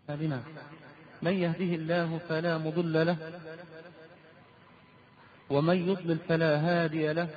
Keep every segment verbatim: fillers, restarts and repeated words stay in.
بنا من يهده الله فلا مضل له ومن يضلل فلا هادي له.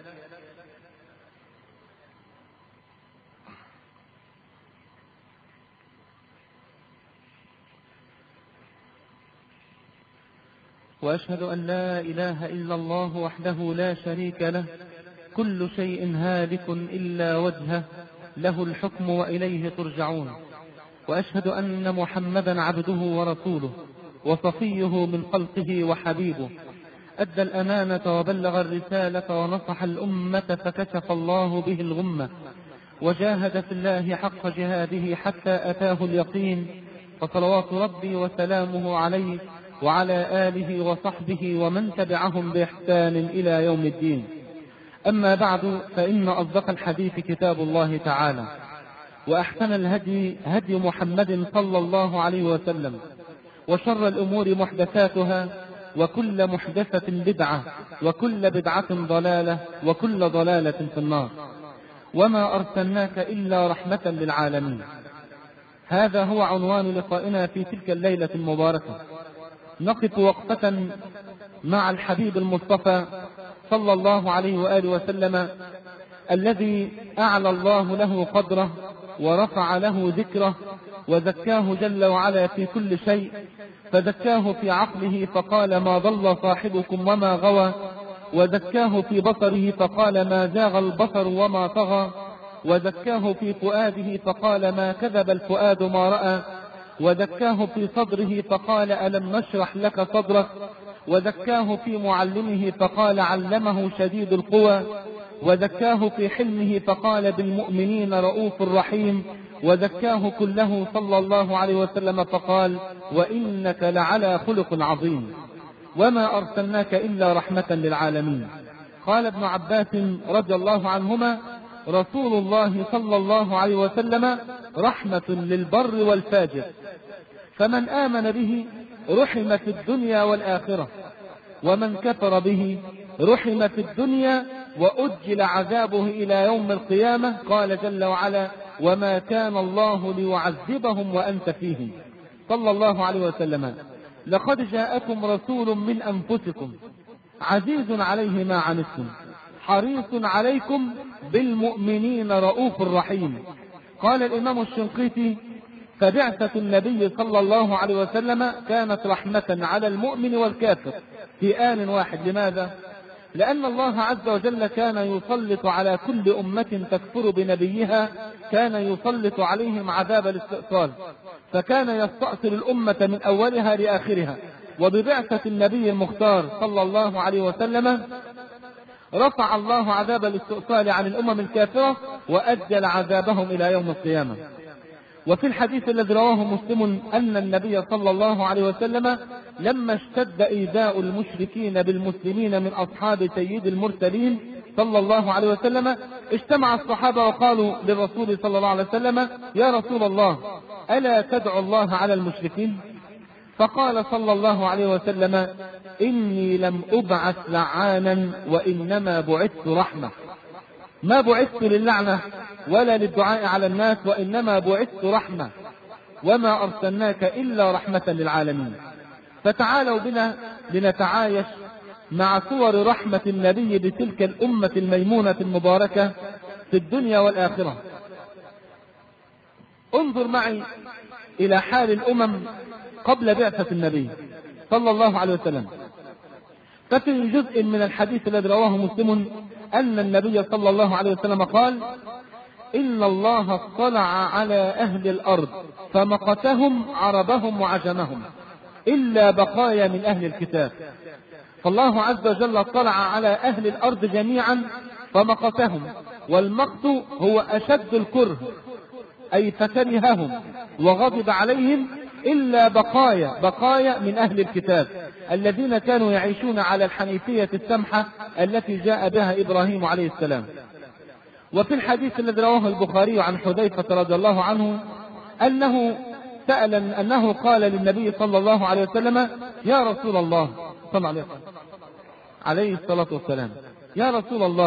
وأشهد أن لا إله إلا الله وحده لا شريك له، كل شيء هالك إلا وجهه، له الحكم وإليه ترجعون. وأشهد أن محمدا عبده ورسوله وصفيه من خلقه وحبيبه، أدى الأمانة وبلغ الرسالة ونصح الأمة فكشف الله به الغمة، وجاهد في الله حق جهاده حتى أتاه اليقين، فصلوات ربي وسلامه عليه وعلى آله وصحبه ومن تبعهم بإحسان إلى يوم الدين. أما بعد، فإن أصدق الحديث كتاب الله تعالى، وأحسن الهدي هدي محمد صلى الله عليه وسلم، وشر الأمور محدثاتها، وكل محدثة بدعة، وكل بدعة ضلالة، وكل ضلالة في النار. وما أرسلناك إلا رحمة للعالمين. هذا هو عنوان لقائنا في تلك الليلة المباركة. نقف وقفة مع الحبيب المصطفى صلى الله عليه وآله وسلم، الذي أعلى الله له قدره ورفع له ذكره وزكاه جل وعلا في كل شيء، فزكاه في عقله فقال ما ضل صاحبكم وما غوى، وزكاه في بصره فقال ما زاغ البصر وما طغى، وزكاه في فؤاده فقال ما كذب الفؤاد ما رأى، وزكاه في صدره فقال ألم نشرح لك صدرك، وزكاه في معلمه فقال علمه شديد القوى، وزكاه في حلمه فقال بالمؤمنين رؤوف رحيم، وزكاه كله صلى الله عليه وسلم فقال وإنك لعلى خلق عظيم. وما أرسلناك إلا رحمة للعالمين. قال ابن عباس رضي الله عنهما رسول الله صلى الله عليه وسلم رحمة للبر والفاجر، فمن آمن به رحم في الدنيا والآخرة، ومن كفر به رحم في الدنيا وأجل عذابه إلى يوم القيامة. قال جل وعلا وما كان الله ليعذبهم وأنت فيهم. صلى الله عليه وسلم لقد جاءكم رسول من أنفسكم عزيز عليه ما عنتم حريص عليكم بالمؤمنين رؤوف رحيم. قال الإمام الشنقيطي فبعثة النبي صلى الله عليه وسلم كانت رحمة على المؤمن والكافر في آن واحد. لماذا؟ لأن الله عز وجل كان يسلط على كل أمة تكفر بنبيها، كان يسلط عليهم عذاب الاستئصال، فكان يستأصل الأمة من أولها لآخرها. وببعثة النبي المختار صلى الله عليه وسلم رفع الله عذاب الاستئصال عن الأمم الكافرة وأجل عذابهم إلى يوم القيامة. وفي الحديث الذي رواه مسلم أن النبي صلى الله عليه وسلم لما اشتد إيذاء المشركين بالمسلمين من أصحاب سيد المرسلين صلى الله عليه وسلم اجتمع الصحابة وقالوا للرسول صلى الله عليه وسلم يا رسول الله ألا تدعو الله على المشركين؟ فقال صلى الله عليه وسلم إني لم أبعث لعانا وإنما بعثت رحمة. ما بعثت للعنة ولا للدعاء على الناس، وإنما بعثت رحمة، وما أرسلناك إلا رحمة للعالمين. فتعالوا بنا لنتعايش مع صور رحمة النبي بتلك الأمة الميمونة المباركة في الدنيا والآخرة. انظر معي إلى حال الأمم قبل بعثة النبي صلى الله عليه وسلم. ففي جزء من الحديث الذي رواه مسلم أن النبي صلى الله عليه وسلم قال إن الله اطلع على أهل الأرض فمقتهم عربهم وعجمهم إلا بقايا من أهل الكتاب. فالله عز وجل اطلع على أهل الأرض جميعا فمقتهم، والمقت هو أشد الكره، أي فكرههم وغضب عليهم، إلا بقايا بقايا من أهل الكتاب الذين كانوا يعيشون على الحنيفية السمحة التي جاء بها إبراهيم عليه السلام. وفي الحديث الذي رواه البخاري عن حذيفة رضي الله عنه أنه سأل أنه قال للنبي صلى الله عليه وسلم يا رسول الله صلى الله عليه وسلم عليه الصلاة والسلام يا رسول الله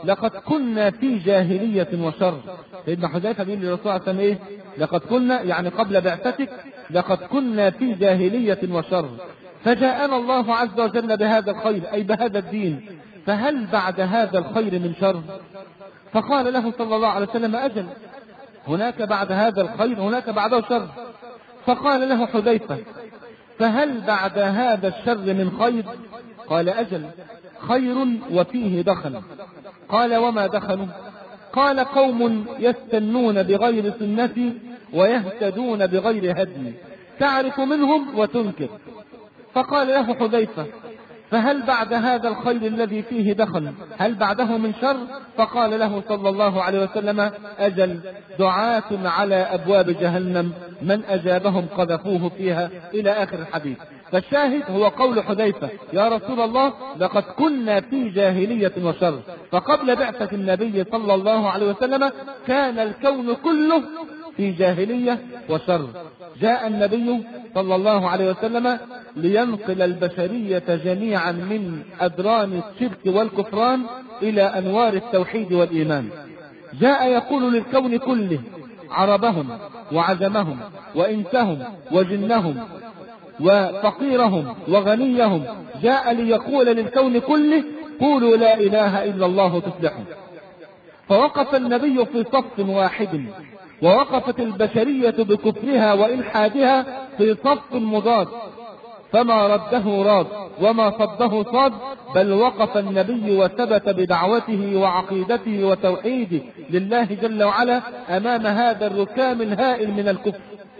لقد كنا في جاهلية وشر. سيدنا حذيفة بيقول للرسول صلى الله عليه وسلم ايه؟ لقد كنا يعني قبل بعثتك لقد كنا في جاهلية وشر، فجاءنا الله عز وجل بهذا الخير أي بهذا الدين، فهل بعد هذا الخير من شر؟ فقال له صلى الله عليه وسلم أجل، هناك بعد هذا الخير هناك بعده شر. فقال له حذيفة فهل بعد هذا الشر من خير؟ قال أجل، خير وفيه دخن. قال وما دخنوا؟ قال قوم يستنون بغير سنتي ويهتدون بغير هدي، تعرف منهم وتنكر. فقال له حذيفة فهل بعد هذا الخير الذي فيه دخن هل بعده من شر؟ فقال له صلى الله عليه وسلم أجل، دعاة على أبواب جهنم من أجابهم قذفوه فيها، إلى آخر الحديث. فالشاهد هو قول حذيفة يا رسول الله لقد كنا في جاهلية وشر. فقبل بعثة النبي صلى الله عليه وسلم كان الكون كله في جاهلية وشر. جاء النبي صلى الله عليه وسلم لينقل البشرية جميعا من أدران الشرك والكفران إلى أنوار التوحيد والإيمان. جاء يقول للكون كله، عربهم وعجمهم وإنسهم وجنهم وفقيرهم وغنيهم، جاء ليقول للكون كله قولوا لا إله إلا الله تفلحوا. فوقف النبي في صف واحد، ووقفت البشرية بكفرها وإلحادها في صف مضاد، فما رده راد وما صده صاد، بل وقف النبي وثبت بدعوته وعقيدته وتوحيده لله جل وعلا أمام هذا الركام الهائل من الكفر،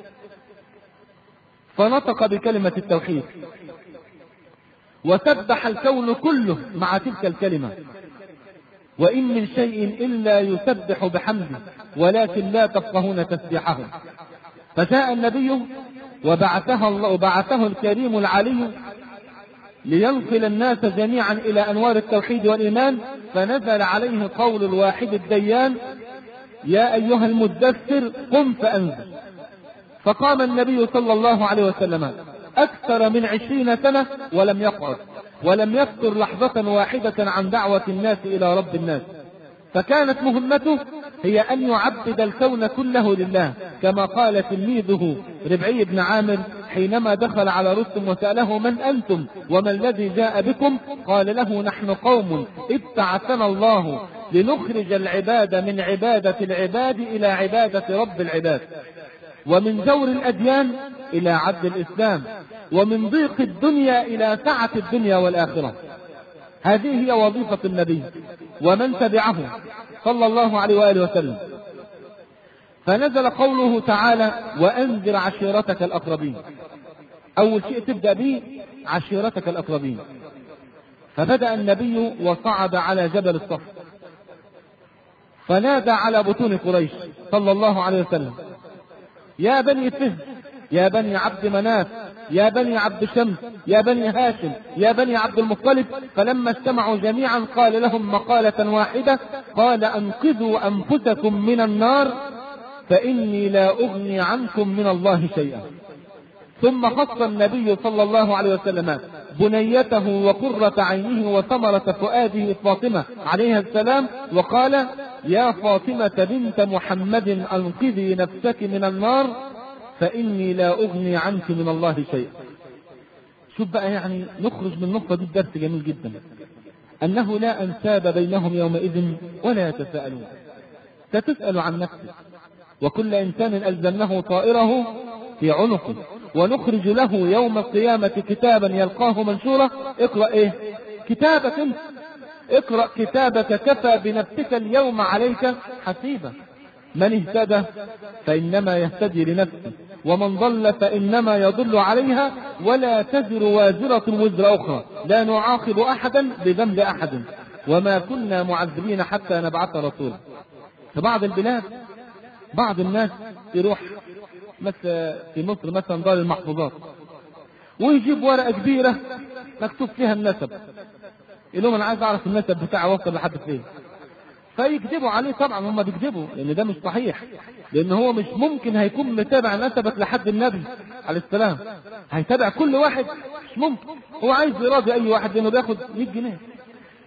فنطق بكلمة التوحيد وسبح الكون كله مع تلك الكلمة. وإن من شيء إلا يسبح بحمده ولكن لا تفقهون تسبيحه. فجاء النبي وبعثه الله وبعثه الكريم العلي لينقل الناس جميعا إلى أنوار التوحيد والإيمان، فنزل عليه قول الواحد الديان يا أيها المدثر قم فأنذر. فقام النبي صلى الله عليه وسلم أكثر من عشرين سنة ولم يقعد ولم يفتر لحظة واحدة عن دعوة الناس إلى رب الناس. فكانت مهمته هي أن يعبد الكون كله لله، كما قال تلميذه ربعي بن عامر حينما دخل على رستم وسأله من أنتم وما الذي جاء بكم؟ قال له نحن قوم ابتعثنا الله لنخرج العباد من عبادة العباد إلى عبادة رب العباد، ومن جور الأديان إلى عدل الإسلام، ومن ضيق الدنيا إلى سعة الدنيا والآخرة. هذه هي وظيفة النبي ومن تبعه صلى الله عليه وآله وسلم. فنزل قوله تعالى وأنذر عشيرتك الأقربين. أول شيء تبدأ به عشيرتك الأقربين. فبدأ النبي وصعد على جبل الصف فنادى على بطون قريش صلى الله عليه وسلم يا بني فهد، يا بني عبد مناف، يا بني عبد شمس، يا بني هاشم، يا بني عبد المطلب. فلما اجتمعوا جميعا قال لهم مقالة واحدة، قال أنقذوا أنفسكم من النار فإني لا أغني عنكم من الله شيئا. ثم خص النبي صلى الله عليه وسلم بنيته وقرة عينه وثمرة فؤاده فاطمة عليها السلام، وقال يا فاطمة بنت محمد أنقذي نفسك من النار فإني لا أغني عنك من الله شيئا. شوف بقى، يعني نخرج من النقطة دي درس جميل جدا، أنه لا أنساب بينهم يومئذ ولا يتساءلون. ستسأل عن نفسك، وكل إنسان ألزمناه طائره في عنقه، ونخرج له يوم القيامة كتابا يلقاه منشورا. اقرأ ايه كتابك انت، اقرأ كتابك كفى بنفسك اليوم عليك حسيبا. من اهتدى فإنما يهتدي لنفسه، ومن ضل فإنما يضل عليها، ولا تزر وازرة وزر أخرى، لا نعاقب أحدا بذنب أحد، وما كنا معذبين حتى نبعث رسولا. في بعض البلاد بعض الناس يروح مثل في مصر مثلا دار المحفوظات ويجيب ورقة كبيرة مكتوب فيها النسب، يقول لهم انا عايز اعرف النسب بتاعي وصل لحد فين. فيكذبوا عليه، طبعا هم بيكذبوا لان ده مش صحيح، لان هو مش ممكن هيكون متابع نسبك لحد النبي عليه السلام، هيتابع كل واحد مش ممكن. هو عايز يراضي اي واحد لانه بياخد مية جنيه،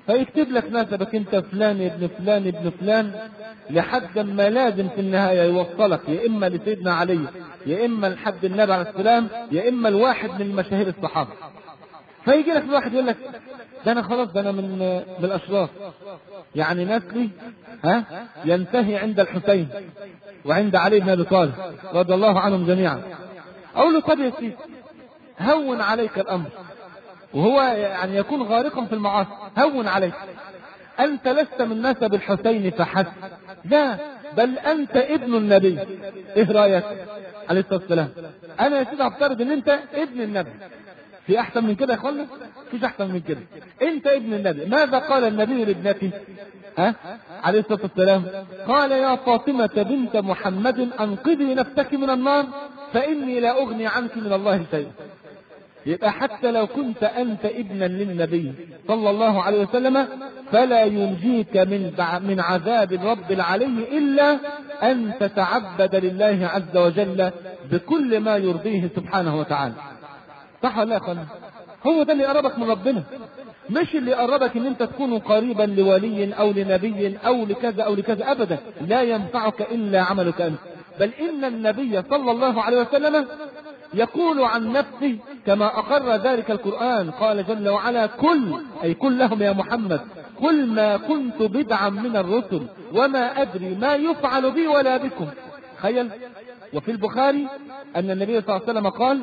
فيكتب لك نسبك انت فلان ابن فلان ابن فلان، لحد ما لازم في النهاية يوصلك يا اما لسيدنا علي، يا اما لحد النبي عليه السلام، يا اما لواحد من مشاهير الصحابة. فيجي لك الواحد يقول لك ده انا خلاص، ده انا من من الاشراف، يعني نسلي ها ينتهي عند الحسين وعند علي بن ابي طالب رضي الله عنهم جميعا. اقول له طب يا سيدي هون عليك الامر، وهو يعني يكون غارقا في المعاصي، هون عليك، انت لست من نسب الحسين فحسب، لا بل انت ابن النبي. ايه رايك عليه الصلاه والسلام؟ انا يا سيدي افترض ان انت ابن النبي، في احسن من كده يا اخوانا؟ مفيش احسن من كده، انت ابن النبي. ماذا قال النبي لابنته ها عليه الصلاه والسلام؟ قال يا فاطمه بنت محمد انقذي نفسك من النار فاني لا اغني عنك من الله شيئا. يبقى حتى لو كنت انت ابنا للنبي صلى الله عليه وسلم فلا ينجيك من من عذاب الرب العلي الا ان تتعبد لله عز وجل بكل ما يرضيه سبحانه وتعالى. صح ولا لا يا اخوانا؟ هو ده اللي يقربك من ربنا، مش اللي يقربك ان انت تكون قريبا لولي او لنبي او لكذا او لكذا، ابدا لا ينفعك الا عملك انت. بل ان النبي صلى الله عليه وسلم يقول عن نفسه كما اقر ذلك القرآن، قال جل وعلا كل اي كلهم يا محمد قل ما كنت بدعا من الرسل وما ادري ما يفعل بي ولا بكم. تخيل. وفي البخاري ان النبي صلى الله عليه وسلم قال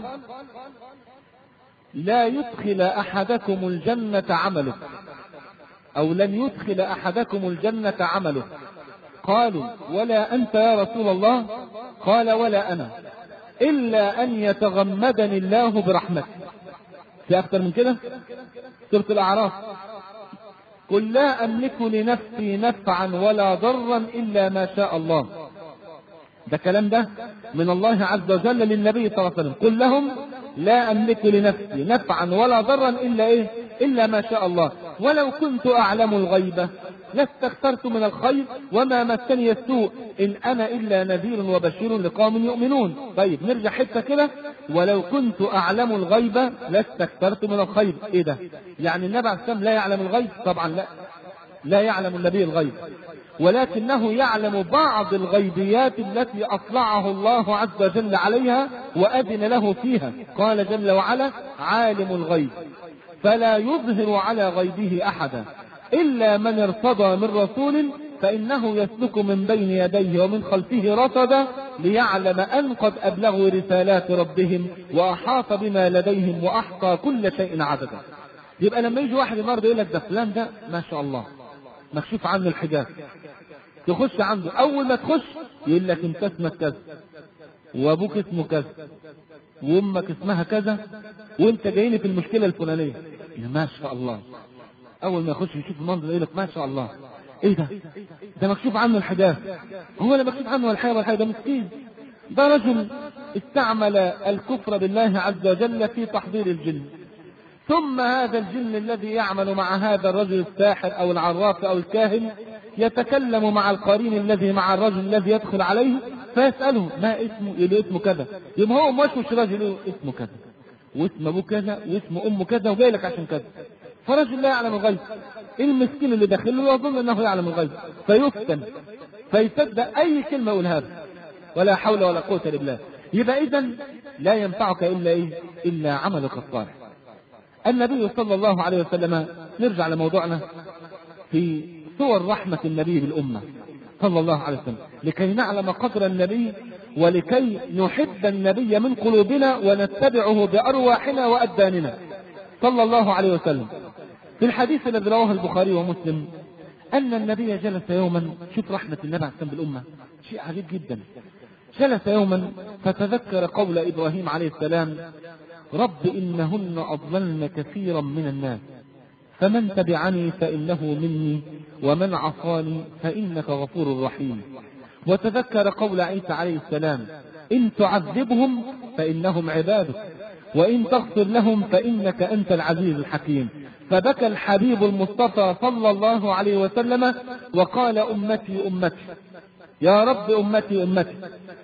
لا يدخل احدكم الجنة عمله، او لن يدخل احدكم الجنة عمله. قالوا ولا انت يا رسول الله؟ قال ولا انا، الا ان يتغمدني الله برحمته. في اكثر من كده؟ سورة الاعراف قل لا املك لنفسي نفعا ولا ضرا الا ما شاء الله. ده كلام ده من الله عز وجل للنبي صلى الله عليه وسلم، قل لهم لا املك لنفسي نفعا ولا ضرا الا ايه؟ الا ما شاء الله، ولو كنت اعلم الغيبة لاستكثرت من الخير وما مسني السوء ان انا الا نذير وبشير لقوم يؤمنون. طيب نرجع حته كده، ولو كنت اعلم الغيبة لاستكثرت من الخير. ايه ده؟ يعني النبي عليه السلام لا يعلم الغيب؟ طبعا لا، لا يعلم النبي الغيب، ولكنه يعلم بعض الغيبيات التي اطلعه الله عز وجل عليها واذن له فيها. قال جل وعلا عالم الغيب فلا يظهر على غيبه احدا الا من ارتضى من رسول فانه يسلك من بين يديه ومن خلفه رصدا ليعلم ان قد ابلغوا رسالات ربهم واحاط بما لديهم واحصى كل شيء عددا. يبقى لما يجي واحد النهارده يقول لك ده فلان ده ما شاء الله مكشوف عنه الحجاب، تخش عنده اول ما تخش يقول لك انت اسمك كذا وابوك اسمه كذا وامك اسمها كذا وانت جايني في المشكله الفلانيه. يا ما شاء الله، اول ما يخش يشوف المنظر يقول لك ما شاء الله، ايه ده؟ ده مكشوف عنه الحجاب. هو اللي مكشوف عنه الحجاب والحجاب ده مسكين، ده رجل استعمل الكفر بالله عز وجل في تحضير الجن، ثم هذا الجن الذي يعمل مع هذا الرجل الساحر او العراف او الكاهن يتكلم مع القرين الذي مع الرجل الذي يدخل عليه فيسأله ما اسمه؟ يقول اسمه كذا. يبقى هو موشوش راجل اسمه كذا واسم ابوه كذا واسم امه كذا وجاي لك عشان كذا. فرجل لا يعلم الغيب، المسكين اللي داخله يظن انه يعلم الغيب فيفتن فيصدق اي كلمه يقولها له، ولا حول ولا قوه الا بالله. يبقى اذا لا ينفعك الا ايه؟ الا عملك الصالح. النبي صلى الله عليه وسلم، نرجع لموضوعنا، في صور رحمة النبي بالأمة صلى الله عليه وسلم لكي نعلم قدر النبي ولكي نحب النبي من قلوبنا ونتبعه بأرواحنا وأبداننا صلى الله عليه وسلم. في الحديث الذي رواه البخاري ومسلم أن النبي جلس يوما، شوف رحمة النبي عليه السلام بالأمة شيء عجيب جدا، جلس يوما فتذكر قول إبراهيم عليه السلام رب إنهن أضللن كثيرا من الناس فمن تبعني فإنه مني ومن عصاني فإنك غفور رحيم. وتذكر قول عيسى عليه السلام إن تعذبهم فإنهم عبادك وإن تغفر لهم فإنك أنت العزيز الحكيم. فبكى الحبيب المصطفى صلى الله عليه وسلم وقال أمتي أمتي يا رب أمتي أمتي.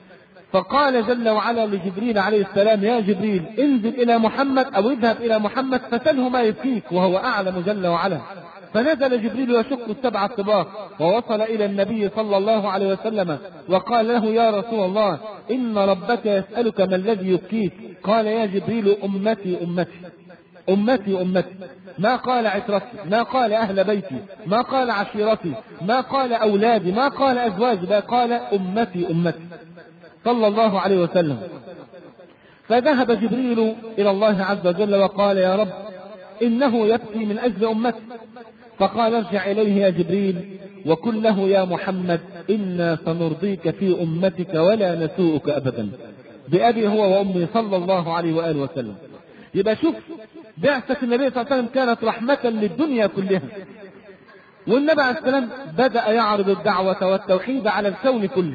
فقال جل وعلا لجبريل عليه السلام يا جبريل انزل إلى محمد أو اذهب إلى محمد فسله ما يبكيك، وهو أعلم جل وعلا فنزل جبريل يشق السبع الطباق ووصل إلى النبي صلى الله عليه وسلم وقال له: يا رسول الله، إن ربك يسألك ما الذي يبكيك؟ قال: يا جبريل، أمتي أمتي أمتي أمتي. ما قال عترتي، ما قال أهل بيتي، ما قال عشيرتي، ما قال أولادي، ما قال أزواجي، بل قال أمتي أمتي صلى الله عليه وسلم. فذهب جبريل إلى الله عز وجل وقال: يا رب، إنه يبكي من أجل أمتي. فقال: ارجع إليه يا جبريل وقل له: يا محمد، إنا سنرضيك في أمتك ولا نسوءك أبدا، بأبي هو وأمي صلى الله عليه وآله وسلم. يبقى شوف، بعثة النبي صلى الله عليه وسلم كانت رحمة للدنيا كلها، والنبي عليه السلام بدأ يعرض الدعوة والتوحيد على الكون كله،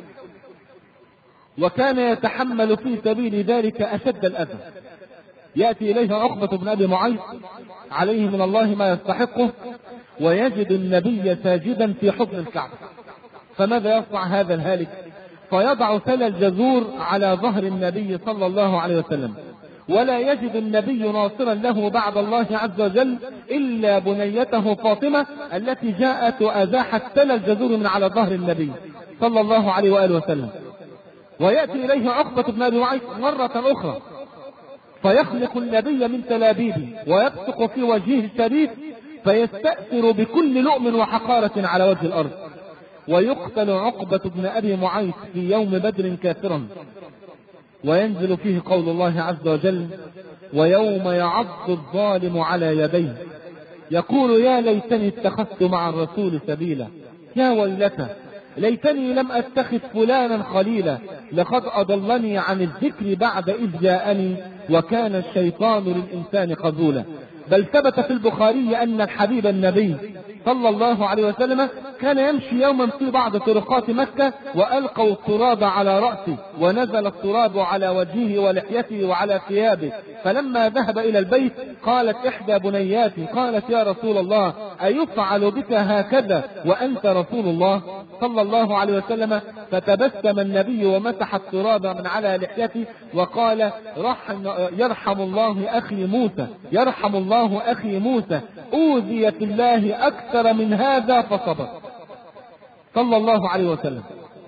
وكان يتحمل في سبيل ذلك أشد الأذى. يأتي إليه عقبة بن أبي معيط عليه من الله ما يستحقه، ويجد النبي ساجدا في حضن الكعبة. فماذا يصنع هذا الهالك؟ فيضع ثلى الجزور على ظهر النبي صلى الله عليه وسلم، ولا يجد النبي ناصرا له بعد الله عز وجل إلا بنيته فاطمة التي جاءت وأزاحت ثلى الجزور من على ظهر النبي صلى الله عليه وآله وسلم. ويأتي إليه عقبة بن أبي معيط مرة أخرى فيخلق النبي من تلابيبه ويبصق في وجهه الشريف فيستأثر بكل لؤم وحقارة على وجه الأرض. ويقتل عقبة بن أبي معيط في يوم بدر كافرا، وينزل فيه قول الله عز وجل: ويوم يعض الظالم على يديه يقول يا ليتني اتخذت مع الرسول سبيلا، يا ويلتى ليتني لم أتخذ فلانا خليلا، لقد أضلني عن الذكر بعد إذ جاءني وكان الشيطان للإنسان خذولا. بل ثبت في البخاري أن الحبيب النبي صلى الله عليه وسلم كان يمشي يوما في بعض طرقات مكة وألقوا التراب على رأسه، ونزل التراب على وجهه ولحيته وعلى ثيابه. فلما ذهب إلى البيت قالت إحدى بنياته، قالت: يا رسول الله، أيفعل بك هكذا وأنت رسول الله صلى الله عليه وسلم؟ فتبسم النبي ومسح التراب من على لحيته وقال: رحم يرحم الله أخي موسى، يرحم الله أخي موسى، أوذي في الله أكثر من هذا فصبر صلى الله عليه وسلم.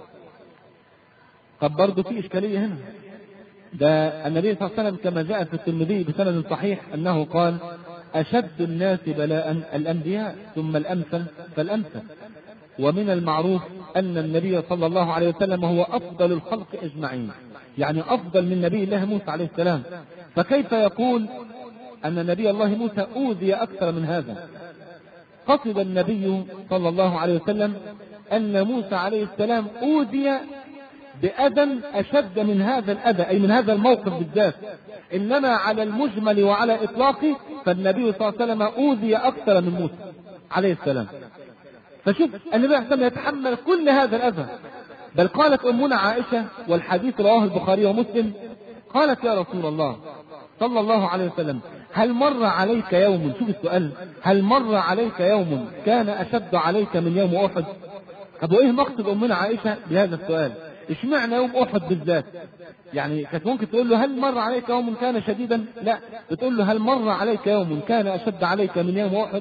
طب برضه في إشكالية هنا. ده النبي صلى الله عليه وسلم كما جاء في الترمذي بسند صحيح أنه قال: أشد الناس بلاء الأنبياء ثم الأمثل فالأمثل. ومن المعروف أن النبي صلى الله عليه وسلم هو أفضل الخلق أجمعين، يعني أفضل من نبي الله موسى عليه السلام، فكيف يقول أن نبي الله موسى أوذي أكثر من هذا؟ قصد النبي صلى الله عليه وسلم أن موسى عليه السلام أوذي بأذى أشد من هذا الأذى، أي من هذا الموقف بالذات. إنما على المجمل وعلى إطلاقه فالنبي صلى الله عليه وسلم أوذي أكثر من موسى عليه السلام. فشوف النبي صلى الله عليه وسلم يتحمل كل هذا الأذى. بل قالت أمنا عائشة، والحديث رواه البخاري ومسلم، قالت: يا رسول الله صلى الله عليه وسلم، هل مر عليك يوم، شوف السؤال، هل مر عليك يوم كان أشد عليك من يوم أحد؟ طب وإيه مقصد أمنا عائشة بهذا السؤال؟ اشمعنى يوم أحد بالذات؟ يعني كانت ممكن تقول له هل مر عليك يوم كان شديدا؟ لا، بتقول له هل مر عليك يوم كان أشد عليك من يوم أحد؟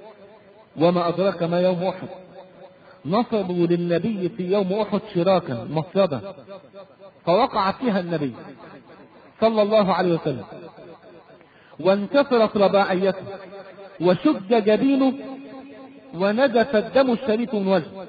وما أدراك ما يوم أحد؟ نصبوا للنبي في يوم أحد شراكا مصيدة فوقع فيها النبي صلى الله عليه وسلم، وانكسرت رباعيته وشج جبينه ونزف الدم الشريف من وجهه،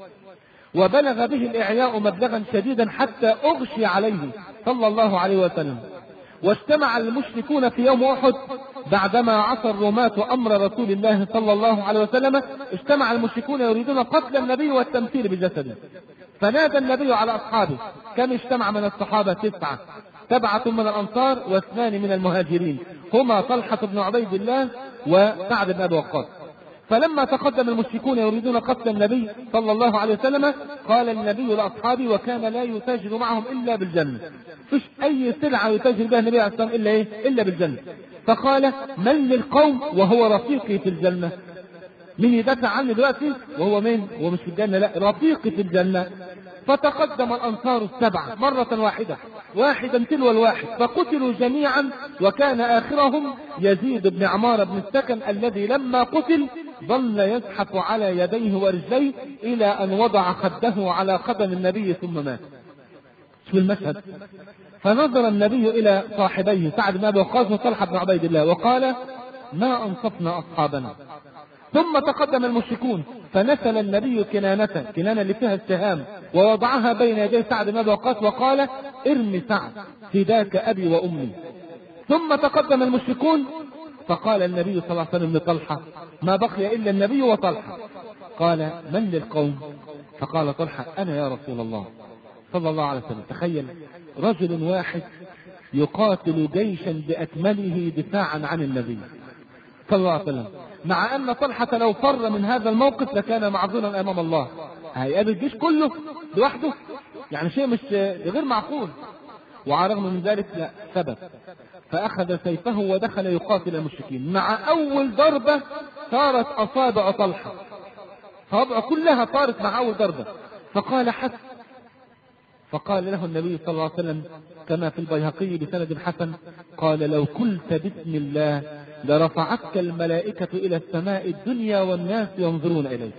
وبلغ به الإعياء مبلغا شديدا حتى أغشي عليه صلى الله عليه وسلم. واجتمع المشركون في يوم أحد بعدما عصى الرماة أمر رسول الله صلى الله عليه وسلم، اجتمع المشركون يريدون قتل النبي والتمثيل بجسده. فنادى النبي على أصحابه. كم اجتمع من الصحابة؟ تسعة، سبعة من الأنصار واثنان من المهاجرين، هما طلحة بن عبيد الله وسعد بن أبي وقاص. فلما تقدم المشركون يريدون قتل النبي صلى الله عليه وسلم قال النبي لأصحابه، وكان لا يتاجر معهم إلا بالجنة، فيش أي سلعة يتاجر بها النبي عليه الصلاة والسلام إلا إيه؟ إلا بالجنة. فقال: من للقوم وهو رفيقي في الجنة؟ مين يدافع عني دلوقتي وهو مين؟ هو مش في الجنة، لا، رفيقي في الجنة. فتقدم الأنصار السبعة مرة واحدة، واحدا تلو الواحد، فقتلوا جميعا، وكان آخرهم يزيد بن عمار بن السكن الذي لما قتل ظل يزحف على يديه ورجليه إلى أن وضع خده على قدم النبي ثم مات. شوف المشهد. فنظر النبي إلى صاحبيه سعد بن أبي وقاص وطلحة بن عبيد الله وقال: ما أنصفنا أصحابنا. ثم تقدم المشركون فنسل النبي كنانته، كنانة اللي فيها السهام، ووضعها بين يدي سعد بن أبي وقاص وقال: ارمي سعد فداك أبي وأمي. ثم تقدم المشركون فقال النبي صلى الله عليه وسلم لطلحة: ما بقي إلا النبي وطلحة. قال: من للقوم؟ فقال طلحة: أنا يا رسول الله صلى الله عليه وسلم. تخيل رجل واحد يقاتل جيشا بأكمله دفاعا عن النبي صلى الله عليه وسلم، مع أن طلحة لو فر من هذا الموقف لكان معذورا أمام الله. هيقابل الجيش كله لوحده، يعني شيء مش غير معقول. وعلى الرغم من ذلك لا، ثبت فأخذ سيفه ودخل يقاتل المشركين. مع أول ضربة صارت أصابع طلحة، صابعه كلها طارت مع أول ضربة. فقال: حسن. فقال له النبي صلى الله عليه وسلم كما في البيهقي بسند حسن: قال: لو قلت بسم الله لرفعتك الملائكة إلى السماء الدنيا والناس ينظرون إليك.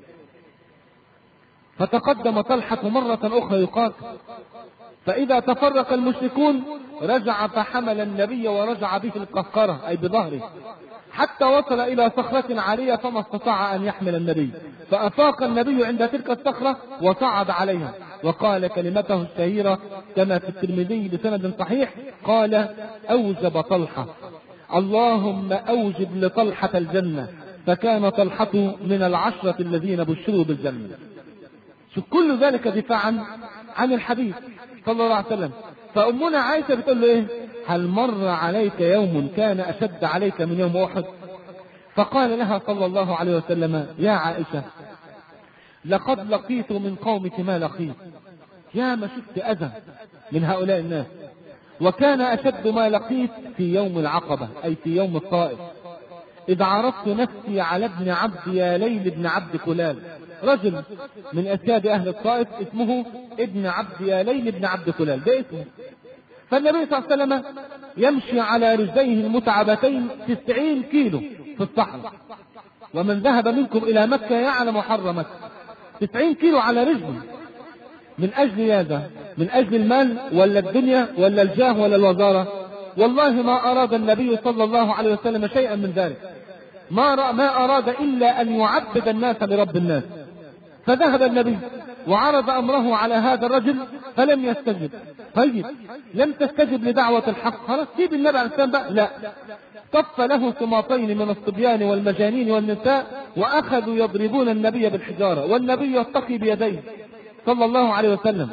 فتقدم طلحة مرة أخرى يقاتل، فإذا تفرق المشركون رجع فحمل النبي ورجع به القهقرة أي بظهره حتى وصل إلى صخرة عالية فما استطاع أن يحمل النبي، فأفاق النبي عند تلك الصخرة وصعد عليها وقال كلمته الشهيرة كما في الترمذي بسند صحيح، قال: أوجب طلحة، اللهم أوجب لطلحة الجنة، فكان طلحة من العشرة الذين بشروا بالجنة. شوف كل ذلك دفاعا عن الحبيب صلى الله عليه وسلم. فأمنا عائشة بتقول له إيه؟ هل مر عليك يوم كان أشد عليك من يوم أحد؟ فقال لها صلى الله عليه وسلم: يا عائشة، لقد لقيت من قومك ما لقيت. يا ما شفت أذى من هؤلاء الناس. وكان أشد ما لقيت في يوم العقبة أي في يوم الطائف، إذ عرضت نفسي على ابن عبد يا ليل بن عبد كلال، رجل من أسياد أهل الطائف اسمه ابن عبد يا ليل بن عبد كلال، ده اسمه. فالنبي صلى الله عليه وسلم يمشي على رجليه المتعبتين تسعين كيلو في الصحراء، ومن ذهب منكم إلى مكة يعلم حر مكة. تسعين كيلو على رجله، من أجل هذا، من أجل المال ولا الدنيا ولا الجاه ولا الوزارة؟ والله ما أراد النبي صلى الله عليه وسلم شيئا من ذلك، ما ما أراد إلا أن يعبد الناس لرب الناس. فذهب النبي وعرض أمره على هذا الرجل فلم يستجب. طيب لم تستجب لدعوة الحق، خلاص سيب النبي عليه السلام بقى. لا، طف له سماطين من الصبيان والمجانين والنساء وأخذوا يضربون النبي بالحجارة، والنبي يتقي بيديه صلى الله عليه وسلم.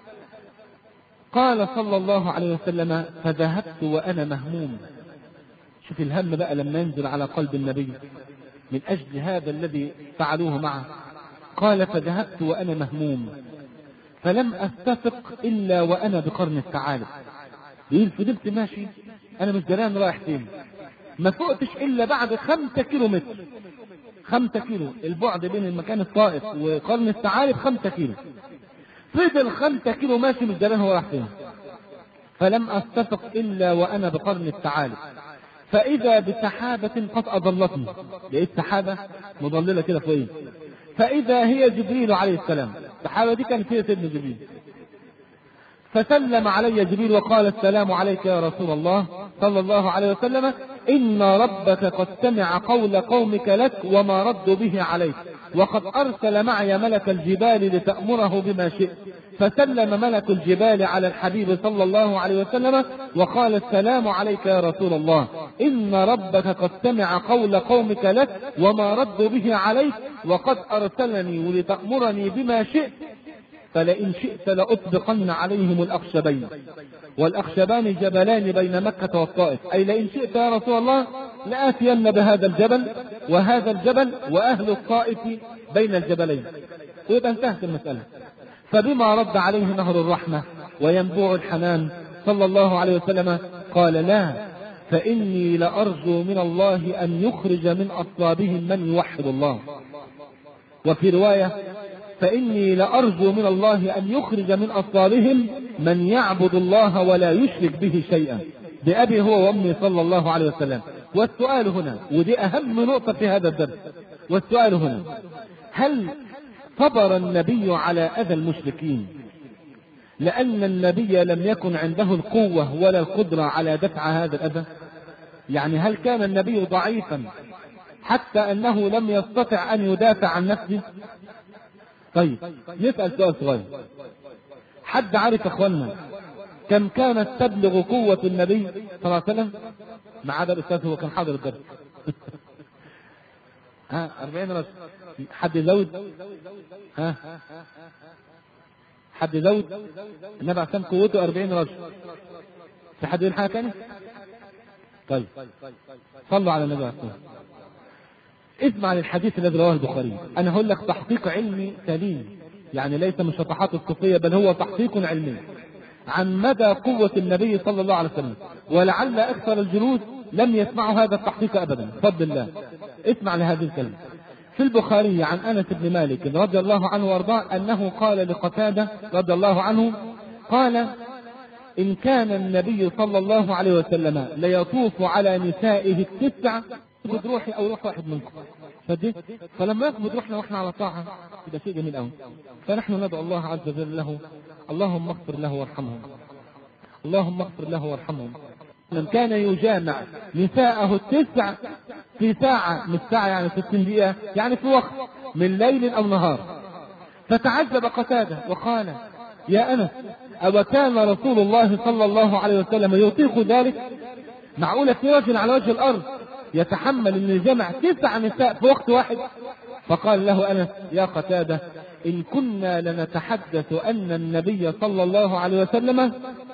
قال صلى الله عليه وسلم: فذهبت وأنا مهموم. شوف الهم بقى لما ينزل على قلب النبي من أجل هذا الذي فعلوه معه. قال: فذهبت وأنا مهموم فلم أستفق إلا وأنا بقرن الثعالب. يقول فضلت ماشي أنا مش دران رايح فين، ما فقتش إلا بعد خمسة كيلو متر. خمسة كيلو البعد بين المكان الطائف وقرن الثعالب، خمسة كيلو. فضل خمسة كيلو ماشي مش دران هو رايح فين. فلم أستفق إلا وأنا بقرن الثعالب، فإذا بسحابة قد أضلتني. لقيت سحابة مضللة كده فوقي، فإذا هي جبريل عليه السلام. السحابة دي كان فيها سيدنا جبريل. فسلم علي جبريل وقال: السلام عليك يا رسول الله صلى الله عليه وسلم، إن ربك قد سمع قول قومك لك وما ردوا به عليك، وقد أرسل معي ملك الجبال لتأمره بما شئت. فسلم ملك الجبال على الحبيب صلى الله عليه وسلم وقال: السلام عليك يا رسول الله، إن ربك قد سمع قول قومك لك وما ردوا به عليك، وقد أرسلني ولتأمرني بما شئت، فلئن شئت لأطبقن عليهم الأخشبين. والأخشبان جبلان بين مكة والطائف، أي لئن شئت يا رسول الله لآتين بهذا الجبل وهذا الجبل وأهل الطائف بين الجبلين. ويبقى انتهت المسألة. فبما رد عليه نهر الرحمة وينبوع الحنان صلى الله عليه وسلم قال: لا، فإني لأرجو من الله أن يخرج من أصلابهم من يوحد الله. وفي رواية: فإني لأرجو من الله أن يخرج من أصلابهم من يعبد الله ولا يشرك به شيئا، بأبي هو وأمي صلى الله عليه وسلم. والسؤال هنا، ودي أهم نقطة في هذا الدرس، والسؤال هنا: هل صبر النبي على أذى المشركين لأن النبي لم يكن عنده القوة ولا القدرة على دفع هذا الأذى؟ يعني هل كان النبي ضعيفا حتى أنه لم يستطع أن يدافع عن نفسه؟ طيب نسأل سؤال صغير: حد عارف اخوانا كم كانت تبلغ قوة النبي صلى الله عليه وسلم؟ ما عدا الأستاذ هو كان حاضر الدرس. ها أربعين رجل. حد يزود؟ ها حد يزود؟ النبي عليه الصلاة قوته أربعين رجل. في حد يقول حاجة تاني؟ طيب صلوا على النبي عليه الصلاة. اسمع للحديث الذي رواه البخاري. أنا هقول لك تحقيق علمي سليم، يعني ليس من شطحات الصوفية، بل هو تحقيق علمي عن مدى قوة النبي صلى الله عليه وسلم، ولعل أكثر الجلوس لم يسمعوا هذا التحقيق أبدا بفضل الله. اسمع لهذه الكلمة في البخاري عن أنس بن مالك رضي الله عنه وارضاه أنه قال لقتادة رضي الله عنه، قال: إن كان النبي صلى الله عليه وسلم ليطوف على نسائه التسع يقبض روحي أو روح واحد منكم، فدي فلما يقبض روحنا واحنا على طاعة يبقى شيء جميل قوي. فنحن ندعو الله عز وجل له: اللهم اغفر له وارحمه، اللهم اغفر له وارحمه. من كان يجامع نساءه التسع في ساعة، مش ساعة يعني ستين دقيقة، يعني في وقت من ليل أو نهار. فتعجب قتادة وقال: يا أنس، أو كان رسول الله صلى الله عليه وسلم يطيق ذلك؟ معقولة في رجل على وجه الأرض يتحمل أن يجمع تسع نساء في وقت واحد؟ فقال له أنس: يا قتادة، إن كنا لنتحدث أن النبي صلى الله عليه وسلم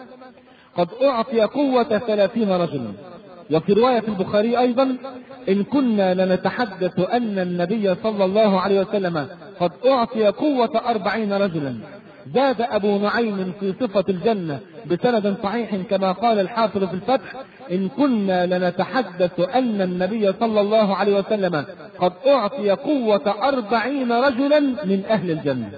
قد أعطي قوة ثلاثين رجلا. وفي رواية البخاري أيضا: إن كنا لنتحدث أن النبي صلى الله عليه وسلم قد أعطي قوة أربعين رجلا. زاد أبو نعيم في صفة الجنة بسند صحيح كما قال الحافظ في الفتح: إن كنا لنتحدث أن النبي صلى الله عليه وسلم قد أعطي قوة أربعين رجلا من أهل الجنة.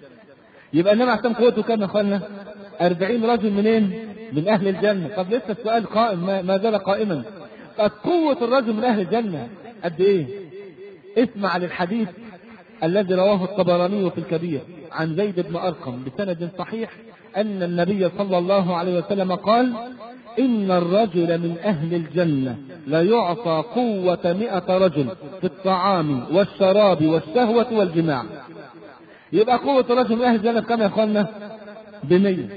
يبقى النبي عليه قوته كم يا أخوانا؟ أربعين رجل منين؟ من أهل الجنة. طب لسه السؤال قائم، ما زال قائما. قد قوة الرجل من أهل الجنة قد إيه؟ اسمع للحديث الذي رواه الطبراني في الكبير عن زيد بن أرقم بسند صحيح أن النبي صلى الله عليه وسلم قال: إن الرجل من أهل الجنة ليعطى قوة مئة رجل في الطعام والشراب والشهوة والجماع. يبقى قوة الرجل من أهل الجنة كم يا أخوانا؟ بمية.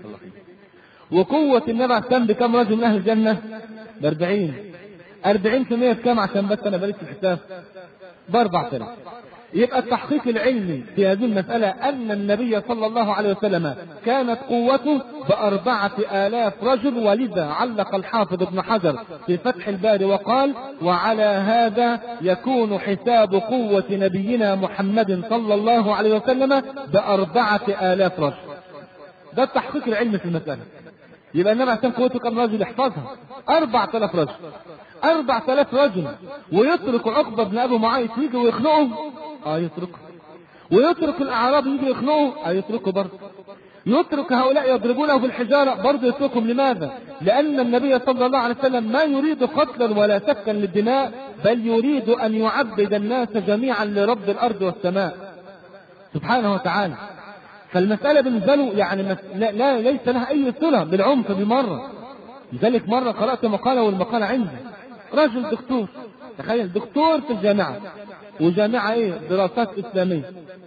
وقوة النبي عليه السلام بكم رجل من أهل الجنة؟ بأربعين. أربعين في مية بكم؟ عشان بس أنا بليت الحساب بأربع آلاف. يبقى التحقيق العلمي في هذه المسألة أن النبي صلى الله عليه وسلم كانت قوته بأربعة آلاف رجل. ولذا علق الحافظ ابن حجر في فتح الباري وقال: وعلى هذا يكون حساب قوة نبينا محمد صلى الله عليه وسلم بأربعة آلاف رجل. ده التحقيق العلمي في المسألة. يبقى النبي عشان قوته كم رجل؟ احفظها: أربعة آلاف رجل. أربعة آلاف رجل. ويترك عقبة بن أبي معيط يجي ويخنقه؟ اه يتركه. ويترك الأعراب يجي يخنقه؟ اه يتركه برضه. يترك هؤلاء يضربونه بالحجارة؟ برضه يتركهم. لماذا؟ لأن النبي صلى الله عليه وسلم ما يريد قتلا ولا سفكا للدماء، بل يريد أن يعبد الناس جميعا لرب الأرض والسماء سبحانه وتعالى. فالمسألة بالنسبة له يعني لا, لا ليس لها أي صلة بالعنف بمرة. لذلك مرة قرأت مقالة، والمقالة عندي، رجل دكتور، تخيل دكتور في الجامعة، وجامعة ايه؟ دراسات إسلامية،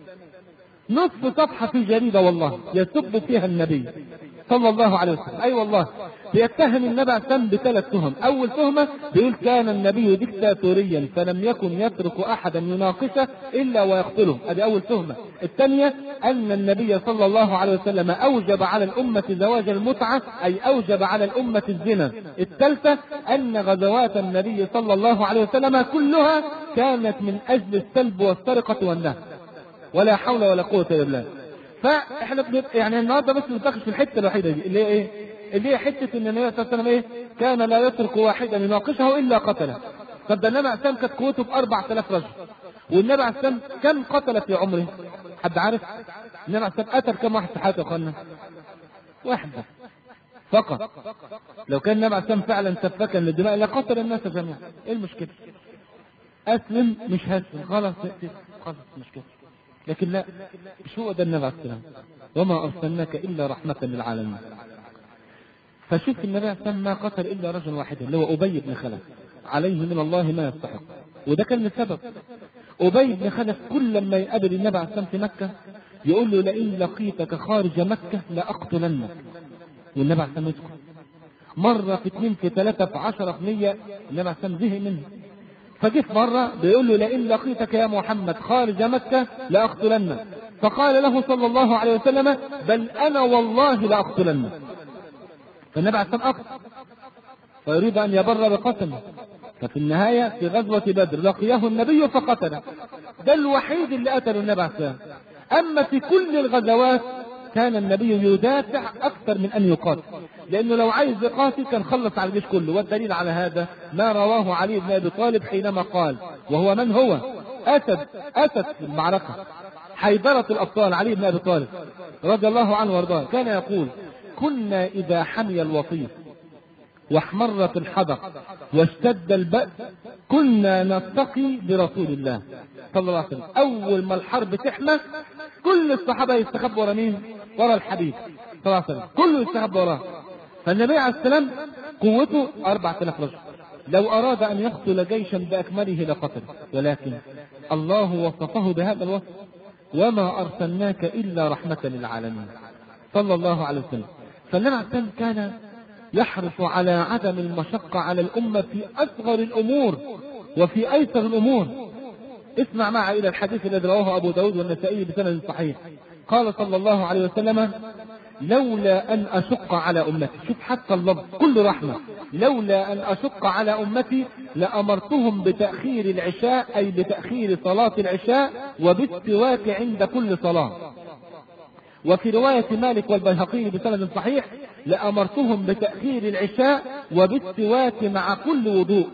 نصف صفحة في جريدة والله يسب فيها النبي صلى الله عليه وسلم. اي والله بيتهم النبي عليه السلام بثلاث تهم. اول تهمة بيقول: كان النبي ديكتاتوريا فلم يكن يترك احدا يناقشه الا ويقتله. ادي اول تهمة. الثانية ان النبي صلى الله عليه وسلم اوجب على الامة زواج المتعة، اي اوجب على الامة الزنا. الثالثة ان غزوات النبي صلى الله عليه وسلم كلها كانت من اجل السلب والسرقة والنهب، ولا حول ولا قوة الا بالله. فاحنا يعني النهارده بس نتناقش في الحته الوحيده دي اللي هي ايه؟ اللي هي حته ان النبي صلى الله عليه وسلم ايه؟ كان لا يترك واحدا يناقشه الا قتله. طب ده النبي عليه السلام كانت قوته بأربعة آلاف رجل، والنبي عليه السلام كم قتل في عمره؟ حد عارف؟ النبي عليه السلام قتل كم واحد في حياته يا اخوانا؟ واحد فقط. لو كان النبي عليه السلام فعلا سفكا للدماء لقتل الناس جميعا. ايه المشكله؟ أسلم مش هسلم، خلاص خلاص مش كده. لكن لا، مش هو ده النبي عليه السلام، وما أرسلناك إلا رحمة للعالمين. فشوف النبي عليه السلام ما قتل إلا رجل واحد اللي هو أبي بن خلف، عليه من الله ما يستحق. وده كان السبب. أبي بن خلف كل ما يقابل النبي عليه السلام في مكة يقول له لئن لقيتك خارج مكة لأقتلنك، والنبي عليه السلام يسكت. مرة في اثنين في ثلاثة في عشرة في مية النبي عليه السلام زهق منه. فجه في مرة بيقول له لئن لقيتك يا محمد خارج مكة لأقتلنك، فقال له صلى الله عليه وسلم بل أنا والله لأقتلنك. فالنبي عليه السلام أقتل ويريد أن يبر بقتله. ففي النهاية في غزوة بدر لقيه النبي فقتله، ده الوحيد اللي قتله النبي عليه السلام. أما في كل الغزوات كان النبي يدافع أكثر من أن يقاتل، لأنه لو عايز يقاتل كان خلص على الجيش كله. والدليل على هذا ما رواه علي بن أبي طالب حينما قال، وهو من هو؟ أسد أسد في المعركة، حيدرة الأبطال علي بن أبي طالب رضي الله عنه وارضاه، كان يقول كنا إذا حمي الوطيس واحمرت الحدق واشتد البأس كنا نتقي برسول الله صلى الله عليه وسلم. أول ما الحرب تحمى كل الصحابة يستخبوا ورا مين؟ ورا الحبيب صلى الله عليه وسلم، كله يستخبوا وراه. فالنبي عليه السلام قوته أربعة آلاف رجل، لو أراد أن يقتل جيشا بأكمله لقتل، ولكن الله وصفه بهذا الوصف وما أرسلناك إلا رحمة للعالمين صلى الله عليه وسلم. فالنبي عليه السلام كان يحرص على عدم المشقة على الأمة في أصغر الأمور وفي أيسر الأمور. اسمع معي إلى الحديث الذي رواه أبو داود والنسائي بسند صحيح. قال صلى الله عليه وسلم لولا أن أشق على أمتي، شوف حتى اللفظ كل رحمة، لولا أن أشق على أمتي لأمرتهم بتأخير العشاء، أي بتأخير صلاة العشاء وبالسواك عند كل صلاة. وفي رواية مالك والبيهقي بسند صحيح لأمرتهم بتأخير العشاء وبالسواك مع كل وضوء.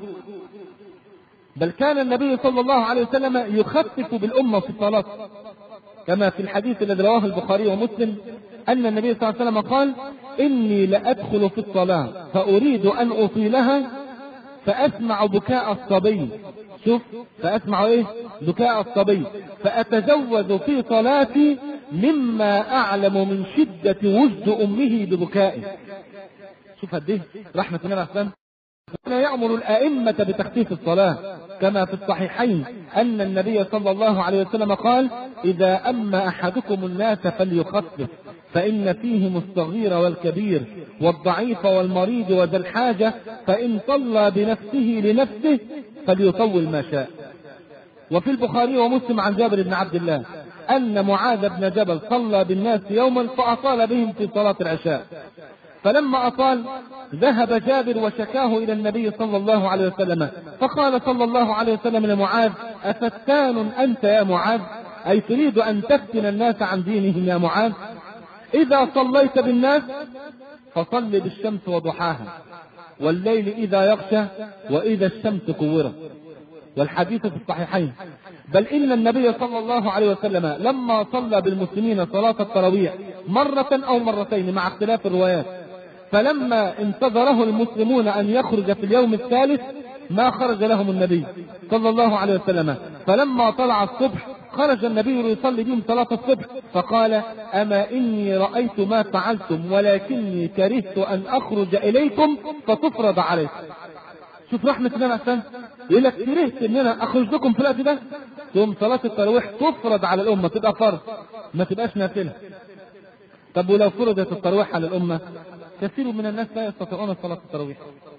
بل كان النبي صلى الله عليه وسلم يخفف بالأمة في الصلاة، كما في الحديث الذي رواه البخاري ومسلم أن النبي صلى الله عليه وسلم قال إني لأدخل في الصلاة فأريد أن أطيلها فأسمع بكاء الصبي، شوف فأسمع إيه؟ بكاء الصبي، فأتزود في صلاتي مما أعلم من شدة وجد أمه ببكائه. شوف هذه رحمة النبي عليه السلام. كان يأمر الأئمة بتخفيف الصلاة، كما في الصحيحين أن النبي صلى الله عليه وسلم قال إذا أما أحدكم الناس فليخفف فإن فيهم الصغير والكبير والضعيف والمريض وذا الحاجة، فإن صلى بنفسه لنفسه فليطول ما شاء. وفي البخاري ومسلم عن جابر بن عبد الله أن معاذ بن جبل صلى بالناس يوما فأطال بهم في صلاة العشاء، فلما أطال ذهب جابر وشكاه إلى النبي صلى الله عليه وسلم، فقال صلى الله عليه وسلم لمعاذ أفتان أنت يا معاذ، أي تريد أن تفتن الناس عن دينهم يا معاذ؟ إذا صليت بالناس فصل بالشمس وضحاها والليل إذا يغشى وإذا الشمس كورت. والحديث في الصحيحين. بل إن النبي صلى الله عليه وسلم لما صلى بالمسلمين صلاة التراويح مرة أو مرتين مع اختلاف الروايات، فلما انتظره المسلمون أن يخرج في اليوم الثالث ما خرج لهم النبي صلى الله عليه وسلم، فلما طلع الصبح خرج النبي ليصلي بهم صلاة الصبح فقال أما إني رأيت ما فعلتم ولكني كرهت أن أخرج إليكم فتفرض عليكم. شوف رحمة الله أحسن، يقول لك كرهت ان انا اخرج لكم في الوقت ده، ثم صلاة التراويح تفرض على الامة، تبقى فرض ما تبقاش نافلة. طب ولو فرضت التراويح على الامة كثير من الناس لا يستطيعون صلاة التراويح،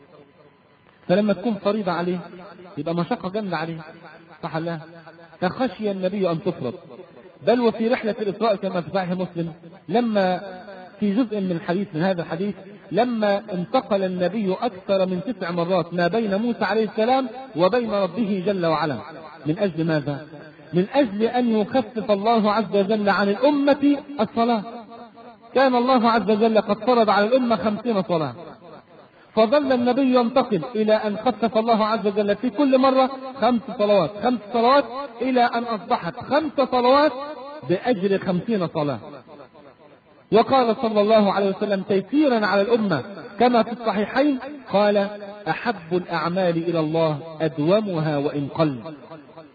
فلما تكون فريضة عليه يبقى مشقة جامدة عليه، صح الله؟ فخشي النبي ان تفرض. بل وفي رحلة الإسراء كما في صحيح مسلم لما في جزء من الحديث من هذا الحديث لما انتقل النبي أكثر من تسع مرات ما بين موسى عليه السلام وبين ربه جل وعلا. من أجل ماذا؟ من أجل أن يخفف الله عز وجل عن الأمة الصلاة. كان الله عز وجل قد فرض على الأمة خمسين صلاة، فظل النبي ينتقل إلى أن خفف الله عز وجل في كل مرة خمس صلوات خمس صلوات إلى أن أصبحت خمس صلوات بأجر خمسين صلاة. وقال صلى الله عليه وسلم تيسيرا على الأمة كما في الصحيحين قال أحب الأعمال إلى الله أدومها وإن قل.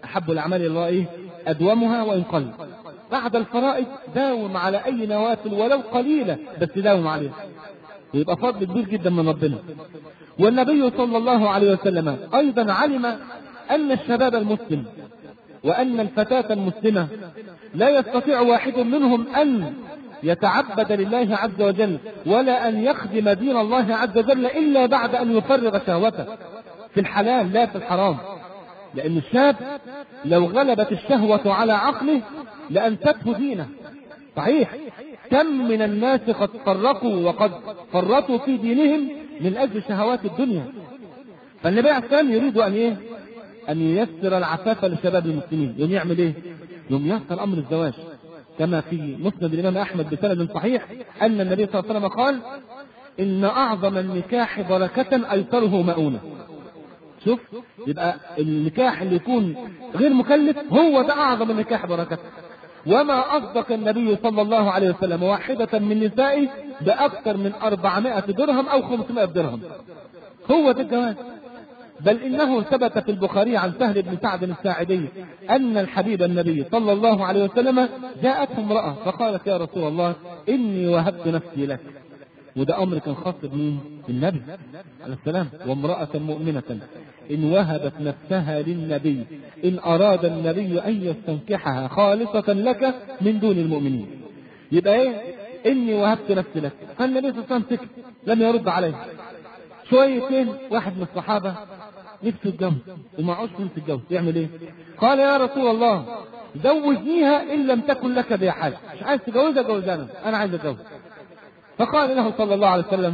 أحب الأعمال إلى الله إيه؟ أدومها وإن قل. بعد الفرائض داوم على أي نوافل ولو قليلة، بس داوم عليها، ويبقى فضل كبير جدا من ربنا. والنبي صلى الله عليه وسلم أيضا علم أن الشباب المسلم وأن الفتاة المسلمة لا يستطيع واحد منهم أن يتعبد لله عز وجل ولا أن يخدم دين الله عز وجل إلا بعد أن يفرغ شهوته في الحلال لا في الحرام. لأن الشاب لو غلبت الشهوة على عقله لأنسته دينه. صحيح، كم من الناس قد فرقوا وقد فرطوا في دينهم من أجل شهوات الدنيا. فالنبي عليه الصلاة والسلام يريد أن إيه؟ أن ييسر العفاف لشباب المسلمين. يوم يعمل إيه؟ يوم ييسر أمر الزواج، كما في مسند الإمام أحمد بسند صحيح أن النبي صلى الله عليه وسلم قال: إن أعظم النكاح بركة أيسره مؤونة. شوف، يبقى النكاح اللي يكون غير مكلف هو ده أعظم النكاح بركة. وما أصدق النبي صلى الله عليه وسلم واحدة من نسائه بأكثر من أربعمائة درهم أو خمسمائة درهم. هو ده الجواز. بل إنه ثبت في البخاري عن سهل بن سعد الساعدي أن الحبيب النبي صلى الله عليه وسلم جاءته امرأة فقالت: يا رسول الله إني وهبت نفسي لك. وده أمر كان خاص بالنبي عليه السلام. وامرأة مؤمنة إن وهبت نفسها للنبي إن أراد النبي أن يستنكحها خالصة لك من دون المؤمنين. يبقى إيه؟ إني وهبت نفسي لك. فالنبي صلى الله عليه وسلم سكت، لم يرد عليه. شويتين واحد من الصحابة نفسه يتجوز ومعوش فلوس يتجوز، يعمل ايه؟ قال: يا رسول الله زوجنيها ان لم تكن لك بها حاجه. مش عايز تجوزها جوزها، انا عايز اتجوز. فقال له صلى الله عليه وسلم: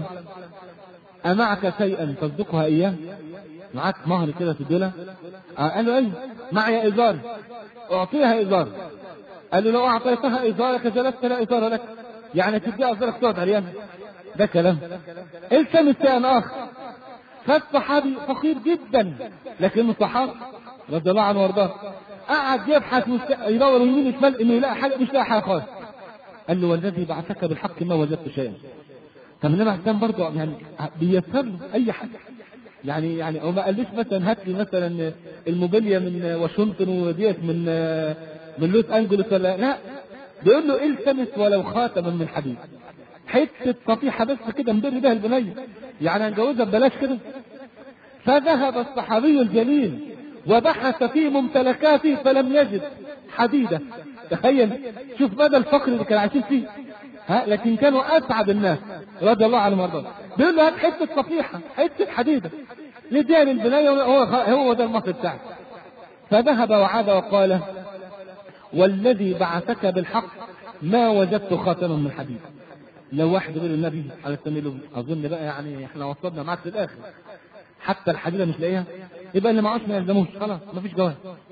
امعك شيئا تصدقها اياه؟ معاك مهر كده تديلها؟ قال له: ايه؟ معي ازار اعطيها ازار. قال له: لو اعطيتها ازارك جلست لا ازار لك، يعني تديها ازارك تقعد عريان؟ ده كلام. التمس شيئا اخر. فالصحابي فقير جدا لكنه صحابي رضي الله عنه وارضاه، قعد يبحث يدور يمين وشمال انه يلاقي حاجه، مش لاقي حاجه خالص. قال له: والذي بعثك بالحق ما وجدت شيئا. طب النبي عليه السلام برضه يعني بيسر له اي حاجه. يعني يعني هو ما قالوش مثلا هات لي مثلا الموبيليا من واشنطن وديت من من لوس انجلوس ولا لا، بيقول له: التمس ولو خاتما من حديد، حته صفيحه بس كده ندير بها البنيه، يعني هنجوزها ببلاش كده. فذهب الصحابي الجليل وبحث في ممتلكاته فلم يجد حديدة. تخيل، شوف مدى الفقر اللي كانوا عايشين فيه، ها، لكن كانوا اسعد الناس رضي الله عنهم وارضاهم. بيقول له: هات حته صفيحه، حته حديده لديان البنايه، هو هو ده المصر بتاعك. فذهب وعاد وقال: والذي بعثك بالحق ما وجدت خاتما من حديد. لو واحد يقول النبي عليه السلام له: اظن بقى يعني احنا وصلنا معاك للاخر، حتى الحديده مش لاقيها، يبقى اللي معاش ما يلزموش، خلاص مفيش جواز.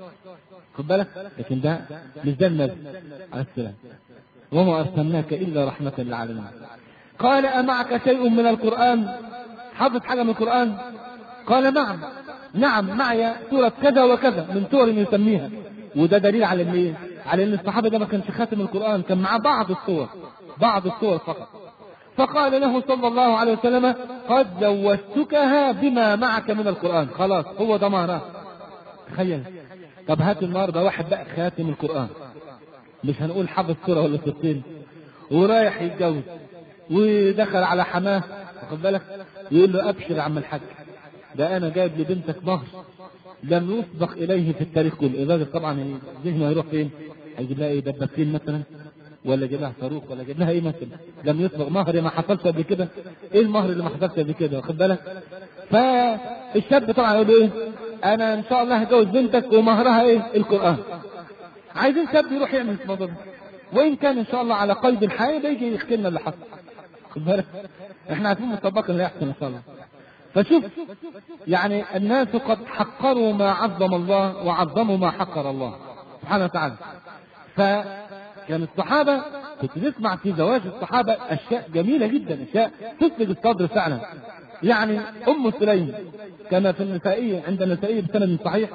خد بالك، لكن ده مش ده النبي عليه السلام. وما ارسلناك الا رحمه للعالمين. قال: امعك شيء من القران؟ حافظ حاجه من القران؟ قال: نعم نعم معي سوره كذا وكذا من سور يسميها. وده دليل على ايه؟ على ان الصحابه ده ما كانش خاتم القران، كان معاه بعض السور، بعض السور فقط. فقال له صلى الله عليه وسلم: قد زوجتكها بما معك من القرآن. خلاص هو ده مهرها. تخيل. طب هات النهارده واحد بقى خاتم القرآن، مش هنقول حافظ سورة ولا ستين، ورايح يتجوز ودخل على حماه، واخد بالك، يقول له: ابشر يا عم الحاج، ده انا جايب لبنتك مهر لم يسبق اليه في التاريخ كله. الراجل طبعا ذهنه هيروح فين؟ هيجيب لها ايه؟ دبابتين مثلا، ولا جاب لها صاروخ، ولا جاب لها ايه مثلا؟ لم يسبق مهر ما حصلش قبل كده. ايه المهر اللي ما حصلش قبل كده؟ واخد بالك؟ فالشاب طبعا يقول ايه؟ انا ان شاء الله هجوز بنتك ومهرها ايه؟ القران. عايزين شاب يروح يعمل الموضوع ده، وان كان ان شاء الله على قيد الحياه بيجي يحكي لنا اللي حصل. واخد بالك؟ احنا عارفين مطبقا اللي هيحصل ان شاء الله. فشوف، يعني الناس قد حقروا ما عظم الله وعظموا ما حقر الله سبحانه وتعالى. ف كان الصحابة كنت تسمع في زواج الصحابة أشياء جميلة جدا، أشياء تسلج الصدر فعلا. يعني أم سليم كما في النسائية عند النسائية بسند صحيح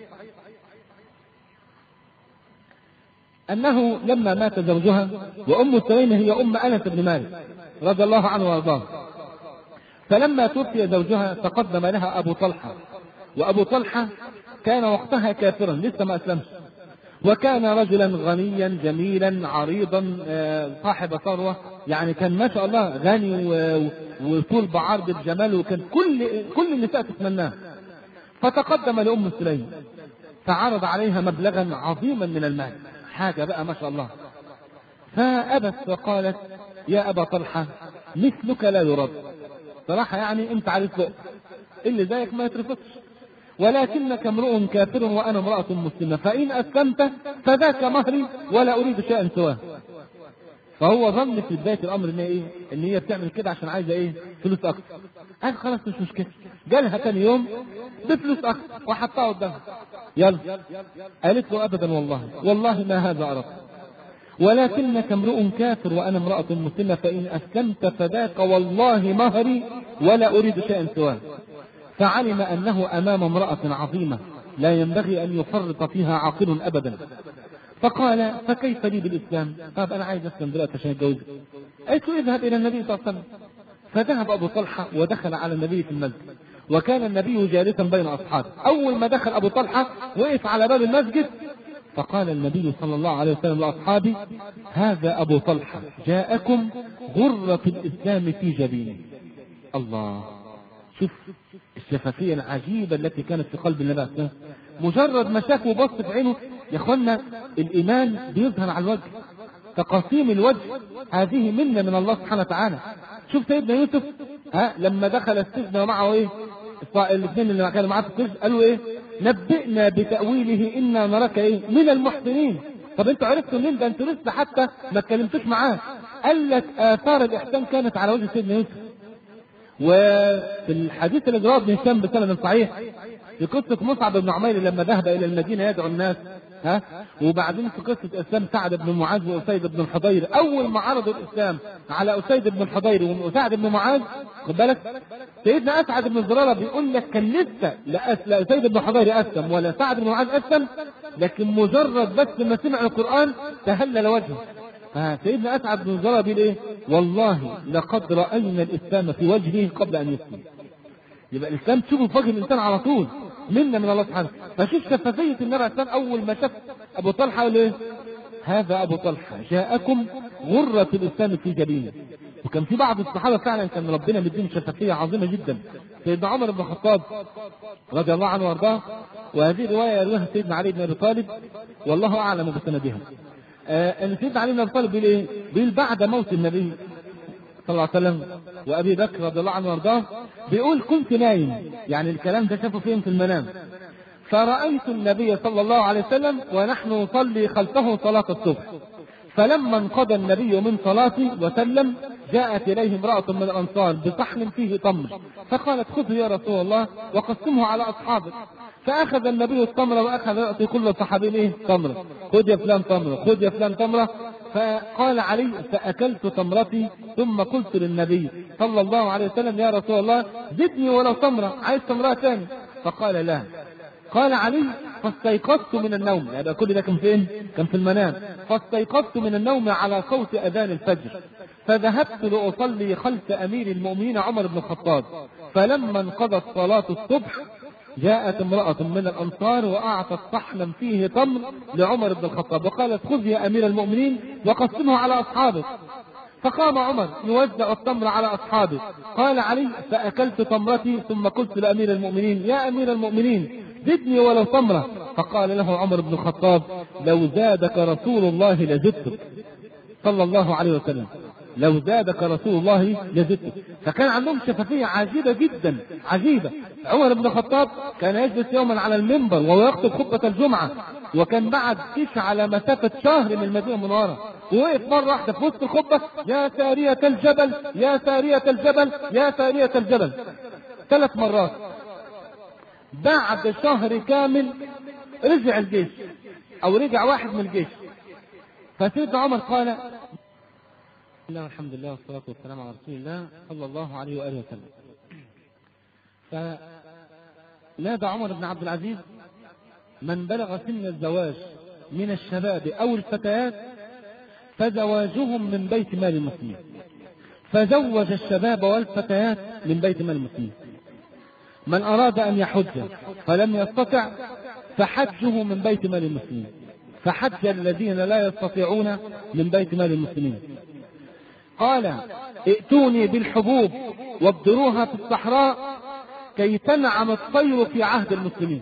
أنه لما مات زوجها، وأم سليم هي أم أنس بن مالك رضي الله عنه وارضاه، فلما توفي زوجها تقدم لها أبو طلحة، وأبو طلحة كان وقتها كافرا لسه ما أسلمش، وكان رجلا غنيا جميلا عريضا صاحب ثروة، يعني كان ما شاء الله غني وطول بعرض الجمال، وكان كل كل النساء تتمناه. فتقدم لأم سليم فعرض عليها مبلغا عظيما من المال، حاجة بقى ما شاء الله. فأبت وقالت يا أبا طلحة مثلك لا يرد، صراحة يعني انت عارف له اللي زيك ما يترفضش، ولكنك امرؤ كافر وأنا امرأة مسلمة، فإن أسلمت فذاك مهري ولا أريد شيئا سواه. فهو ظن في بداية الأمر إن إيه؟ إن هي بتعمل كده عشان عايزة إيه؟ فلوس أكتر. قال خلاص مش مشكلة. جالها تاني يوم بفلوس أكتر وحطها قدامها. يلا. قالت له أبدا والله والله ما هذا أردت، ولكنك امرؤ كافر وأنا امرأة مسلمة، فإن أسلمت فذاك والله مهري ولا أريد شيئا سواه. فعلم أنه أمام امرأة عظيمة لا ينبغي أن يفرط فيها عاقل أبدا. فقال فكيف لي بالإسلام؟ طب أنا عايز أسلم دلوقتي عشان أتجوز. قلت له اذهب إلى النبي صلى الله عليه وسلم. فذهب أبو طلحة ودخل على النبي في المسجد، وكان النبي جالسا بين أصحابه. أول ما دخل أبو طلحة وقف على باب المسجد، فقال النبي صلى الله عليه وسلم لأصحابه هذا أبو طلحة جاءكم غرة الإسلام في جبينه. الله، شوف الشفافية العجيبة التي كانت في قلب النبي صلى الله عليه وسلم. مجرد ما شافه وبص في عينه يا اخوانا الإيمان بيظهر على الوجه، تقاسيم الوجه هذه منة من الله سبحانه وتعالى. شوف سيدنا يوسف ها لما دخل السجن ومعه ايه الاثنين اللي كانوا معاه في السجن، قالوا ايه نبئنا بتأويله إنا نراك ايه من المحسنين. طب انتوا عرفتوا منين ده؟ انتوا لسه حتى ما اتكلمتوش معاه. قال لك آثار الإحسان كانت على وجه سيدنا يوسف. وفي الحديث اللي رواه ابن هشام بسند صحيح في قصة مصعب بن عمير لما ذهب إلى المدينة يدعو الناس، ها وبعدين في قصة إسلام سعد بن معاذ وأسيد بن الحضير، أول ما عرضوا الإسلام على أسيد بن الحضير وسعد بن معاذ، خد بالك سيدنا أسعد بن زرارة بيقول لك كان لسه لا أسيد بن الحضير أسلم ولا سعد بن معاذ أسلم، لكن مجرد بس ما سمع القرآن تهلل وجهه. فسيدنا أسعد بن زرارة بيقول إيه والله لقد رأينا الإسلام في وجهه قبل أن يسلم. يبقى الإسلام تشوفه في وجه الإنسان على طول منا من الله سبحانه. فشوف شفافية النبي الإسلام أول ما شاف أبو طلحة قال إيه هذا أبو طلحة جاءكم غرة الإسلام في جبينه. وكان في بعض الصحابة فعلا كان ربنا مديهم شفافية عظيمة جدا. سيدنا عمر بن الخطاب رضي الله عنه وارضاه، وهذه رواية يرويها سيدنا علي بن أبي طالب والله أعلم بسندها، آه أن سيدنا علي بن أبي طالب بيقول إيه بيقول بعد موت النبي صلى الله عليه وسلم وأبي بكر رضي الله عنه وارضاه، بيقول كنت نايم، يعني الكلام ده شافه فين في المنام، فرأيت النبي صلى الله عليه وسلم ونحن نصلي خلفه صلاة الصبح، فلما انقضى النبي من صلاته وسلم جاءت إليه امرأة من الأنصار بصحن فيه تمر، فقالت خذه يا رسول الله وقسمه على أصحابك. فأخذ النبي التمر وأخذ يعطي كل صحابي ايه تمرة، خذ يا فلان تمرة، خذ يا فلان تمرة. فقال علي فأكلت تمرتي ثم قلت للنبي صلى الله عليه وسلم يا رسول الله زدني ولو تمرة، عايز تمرة تاني؟ فقال لا. قال علي فاستيقظت من النوم، يعني كل ده كان فين؟ كان في المنام. فاستيقظت من النوم على صوت أذان الفجر، فذهبت لأصلي خلف أمير المؤمنين عمر بن الخطاب، فلما انقضت صلاة الصبح جاءت امرأة من الأنصار وأعطت صحنا فيه تمر لعمر بن الخطاب وقالت خذ يا أمير المؤمنين وقسمه على أصحابك. فقام عمر يوزع التمر على أصحابه. قال علي فأكلت تمرتي ثم قلت لأمير المؤمنين يا أمير المؤمنين زدني ولو تمرة. فقال له عمر بن الخطاب لو زادك رسول الله لزدتك صلى الله عليه وسلم، لو زادك رسول الله لزدتك. فكان عندهم شفافية عجيبة جدا عجيبة. عمر بن الخطاب كان يجلس يوما على المنبر وهو يخطب خطبة الجمعة، وكان بعد كيش على مسافة شهر من المدينة المنورة، ووقف مرة واحدة في وسط الخطبة يا سارية الجبل يا سارية الجبل يا سارية الجبل ثلاث مرات. بعد شهر كامل رجع الجيش او رجع واحد من الجيش، فسيدنا عمر قال بسم الله والحمد لله والصلاة والسلام على رسول الله صلى الله عليه وآله وسلم. فنادى عمر بن عبد العزيز من بلغ سن الزواج من الشباب او الفتيات فزواجهم من بيت مال المسلمين، فزوج الشباب والفتيات من بيت مال المسلمين. من أراد أن يحج فلم يستطع فحجه من بيت مال المسلمين، فحج الذين لا يستطيعون من بيت مال المسلمين. قال ائتوني بالحبوب وابدروها في الصحراء كي تنعم الطير في عهد المسلمين.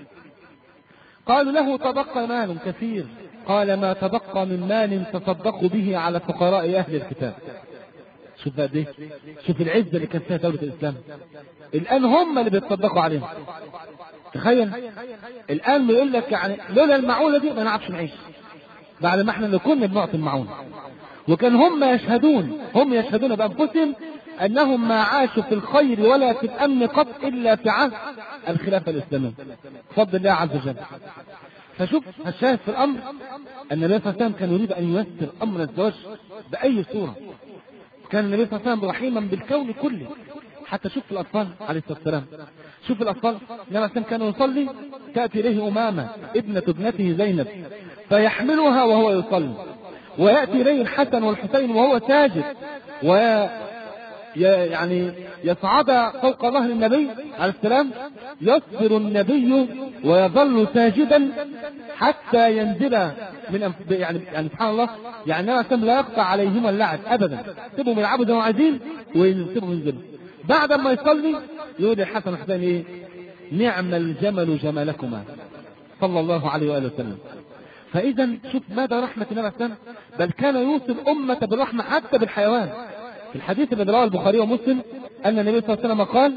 قالوا له تبقى مال كثير، قال ما تبقى من مال تصدقوا به على فقراء أهل الكتاب. شوف بقى دي، شوف العزة اللي كانت فيها دولة الإسلام. الآن هم اللي بيتصدقوا عليهم. تخيل الآن بيقول لك يعني لولا المعونة دي ما نعرفش نعيش، بعد ما احنا اللي كنا بنعطي المعونة. وكان هم يشهدون هم يشهدون بأنفسهم أنهم ما عاشوا في الخير ولا في الأمن قط إلا في عهد الخلافة الإسلامية بفضل الله عز وجل. فشوف الشاهد في الأمر أن النبي صلى الله عليه وسلم كان يريد أن ييسر أمر الزواج بأي صورة. كان النبي صلى الله عليه وسلم رحيما بالكون كله. حتى شوف الأطفال عليه الصلاة والسلام، شوف الأطفال النبي صلى الله عليه وسلم كان يصلي تأتي إليه أمامة ابنة ابنته زينب فيحملها وهو يصلي، ويأتي إليه الحسن والحسين وهو ساجد، و يعني يصعد فوق ظهر النبي عليه السلام، يصبر النبي ويظل ساجدا حتى ينزل من أنف... يعني يعني سبحان الله، يعني النبي لا يقطع عليهما اللعب ابدا، سيبهم يلعبوا زي ما عايزين ويسيبهم ينزلوا. بعد ما يصلي يقول الحسن والحسين ايه؟ نعم الجمل جملكما صلى الله عليه واله وسلم. فاذا شوف ماذا رحمه النبي عليه السلام، بل كان يوصي الامه بالرحمه حتى بالحيوان. في الحديث الذي رواه البخاري ومسلم أن النبي صلى الله عليه وسلم قال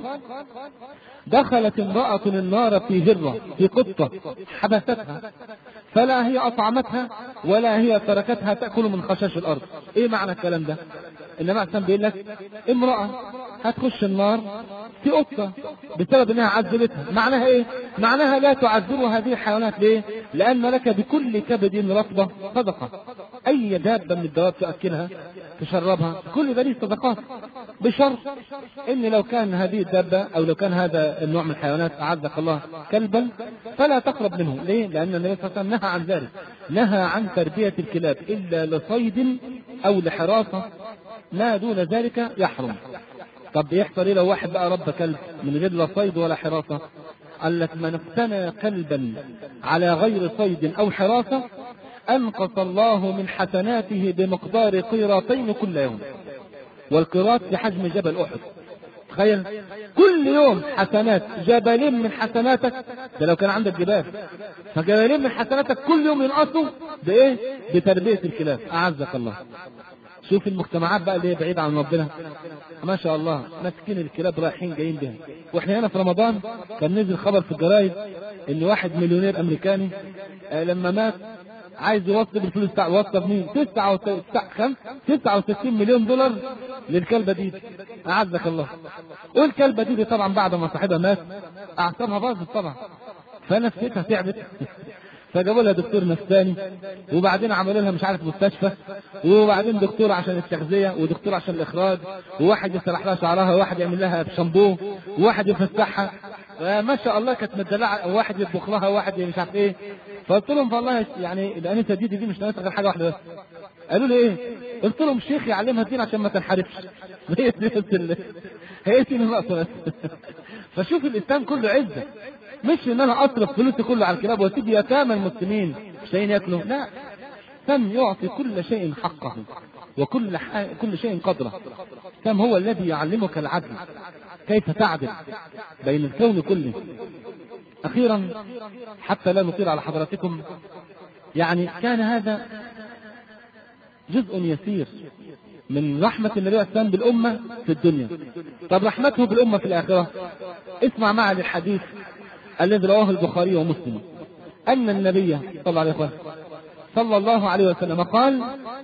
دخلت امرأة النار في هرة في قطة حبستها فلا هي أطعمتها ولا هي تركتها تأكل من خشاش الأرض. إيه معنى الكلام ده؟ النبي عليه السلام بيقول لك امرأة هتخش النار في قطة بسبب انها عذبتها. معناها ايه؟ معناها لا تعذب هذه الحيوانات. ليه؟ لأن لك بكل كبد رطبة صدقة. أي دابة من الدواب تأكلها تشربها كل ذلك صدقات، بشرط ان لو كان هذه الدابة او لو كان هذا النوع من الحيوانات اعزك الله كلبا فلا تقرب منه. ليه؟ لان النبي صلى الله عليه وسلم نهى عن ذلك، نهى عن تربية الكلاب الا لصيد او لحراسة، ما دون ذلك يحرم. طب يحصل ايه لو واحد بقى رب كلب من غير لا صيد ولا حراسة؟ قال لك من اقتنى كلبا على غير صيد او حراسة أنقص الله من حسناته بمقدار قيراطين كل يوم، والقيراط بحجم جبل أحد. تخيل كل يوم حسنات، جبلين من حسناتك، ده لو كان عندك جبال، فجبلين من حسناتك كل يوم ينقصوا بإيه؟ بتربية الكلاب. أعزك الله. شوف المجتمعات بقى اللي هي بعيدة عن ربنا، ما شاء الله ماسكين الكلاب رايحين جايين بها. واحنا هنا في رمضان كان نزل خبر في الجرايد ان واحد مليونير امريكاني آه لما مات عايز يوصل الفلوس بتاع وصل مين؟ تسعة وستين مليون دولار للكلبة دي. أعزك الله. والكلبة دي, دي طبعا بعد ما صاحبها مات أعصابها باظت طبعا، فنفسيتها تعبت فجابوا لها دكتور نفساني، وبعدين عملوا لها مش عارف مستشفى، وبعدين دكتور عشان التغذية ودكتور عشان الإخراج، وواحد يسرح لها شعرها وواحد يعمل لها بشامبو وواحد يفسحها. ما شاء الله كانت مدلعة، وواحد يطبخ لها وواحد مش عارف ايه. فقلت لهم والله يعني الانسه دي دي مش ناقصه غير حاجه واحده بس. قالوا لي ايه؟ قلت لهم شيخ يعلمها الدين عشان ما تنحرفش. هي دي هي دي النقطه بس. فشوف الاسلام كله عزه، مش ان انا اصرف فلوسي كله على الكلاب واسيب يتامى المسلمين مش لاقيين ياكلوا، لا، الاسلام يعطي كل شيء حقه وكل كل شيء قدره. الاسلام هو الذي يعلمك العدل، كيف تعدل بين الكون كله. أخيرا حتى لا نطيل على حضراتكم، يعني كان هذا جزء يسير من رحمة النبي عليه السلام بالأمة في الدنيا. طب رحمته بالأمة في الآخرة، اسمع معي الحديث الذي رواه البخاري ومسلم أن النبي صلى الله عليه وسلم صلى الله عليه وسلم قال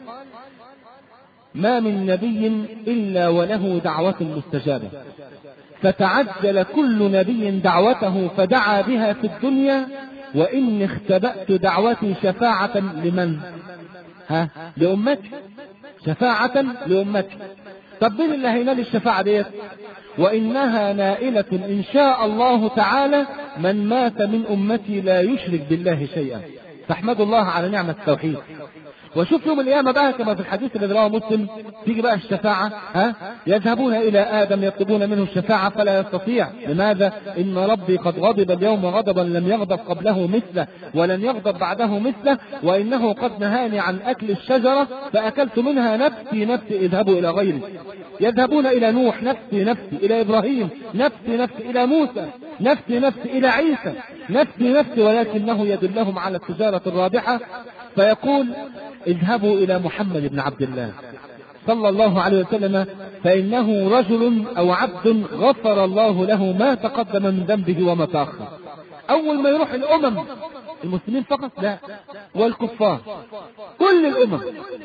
ما من نبي إلا وله دعوة مستجابة، فتعجل كل نبي دعوته فدعا بها في الدنيا، وإني اختبأت دعوتي شفاعة لمن؟ ها؟ لأمتي، شفاعة لأمتي. طب مين اللي هينال الشفاعة ديت؟ وإنها نائلة إن شاء الله تعالى من مات من أمتي لا يشرك بالله شيئا. فاحمدوا الله على نعمة التوحيد. وشوف يوم القيامة بقى كما في الحديث الذي رواه مسلم، تيجي بقى الشفاعة، ها يذهبون إلى آدم يطلبون منه الشفاعة فلا يستطيع. لماذا؟ إن ربي قد غضب اليوم غضبا لم يغضب قبله مثله ولن يغضب بعده مثله، وإنه قد نهاني عن أكل الشجرة فأكلت منها، نفسي نفسي اذهبوا إلى غيري. يذهبون إلى نوح نفسي نفسي، إلى إبراهيم نفسي نفسي، إلى موسى نفسي نفسي، إلى عيسى نفسي نفسي، ولكنه يدلهم على التجارة الرابحة فيقول اذهبوا إلى محمد بن عبد الله صلى الله عليه وسلم فإنه رجل أو عبد غفر الله له ما تقدم من ذنبه وما تأخر. أول ما يروح الأمم، المسلمين فقط لا، والكفار كل الأمم،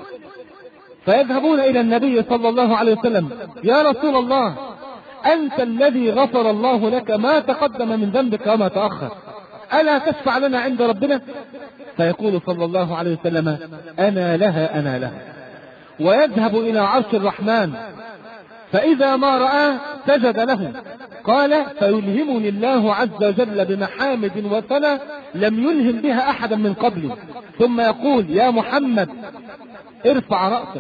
فيذهبون إلى النبي صلى الله عليه وسلم يا رسول الله أنت الذي غفر الله لك ما تقدم من ذنبك وما تأخر، ألا تشفع لنا عند ربنا؟ فيقول صلى الله عليه وسلم أنا لها أنا لها. ويذهب إلى عرش الرحمن فإذا ما رآه سجد له. قال فيلهمني الله عز وجل بمحامد وثنى لم يلهم بها أحدا من قبلي، ثم يقول يا محمد ارفع رأسك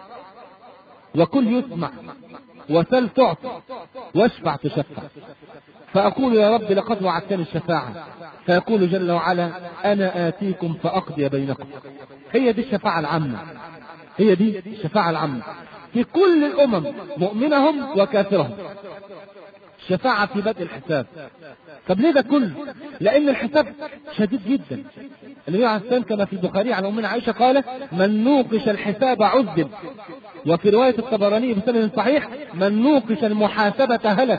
وكل يسمع وسل تعطى واشفع تشفع. فأقول يا رب لقد وعدتني الشفاعة، فيقول جل وعلا أنا آتيكم فأقضي بينكم. هي دي الشفاعة العامة، هي دي الشفاعة العامة في كل الأمم مؤمنهم وكافرهم. الشفاعة في بدء الحساب. طب ليه ده كله؟ لأن الحساب شديد جدا. النبي عليه السلام كما في البخاري عن أمنا عائشة قال من نوقش الحساب عذب، وفي رواية الطبراني بسند صحيح من نوقش المحاسبة هلك.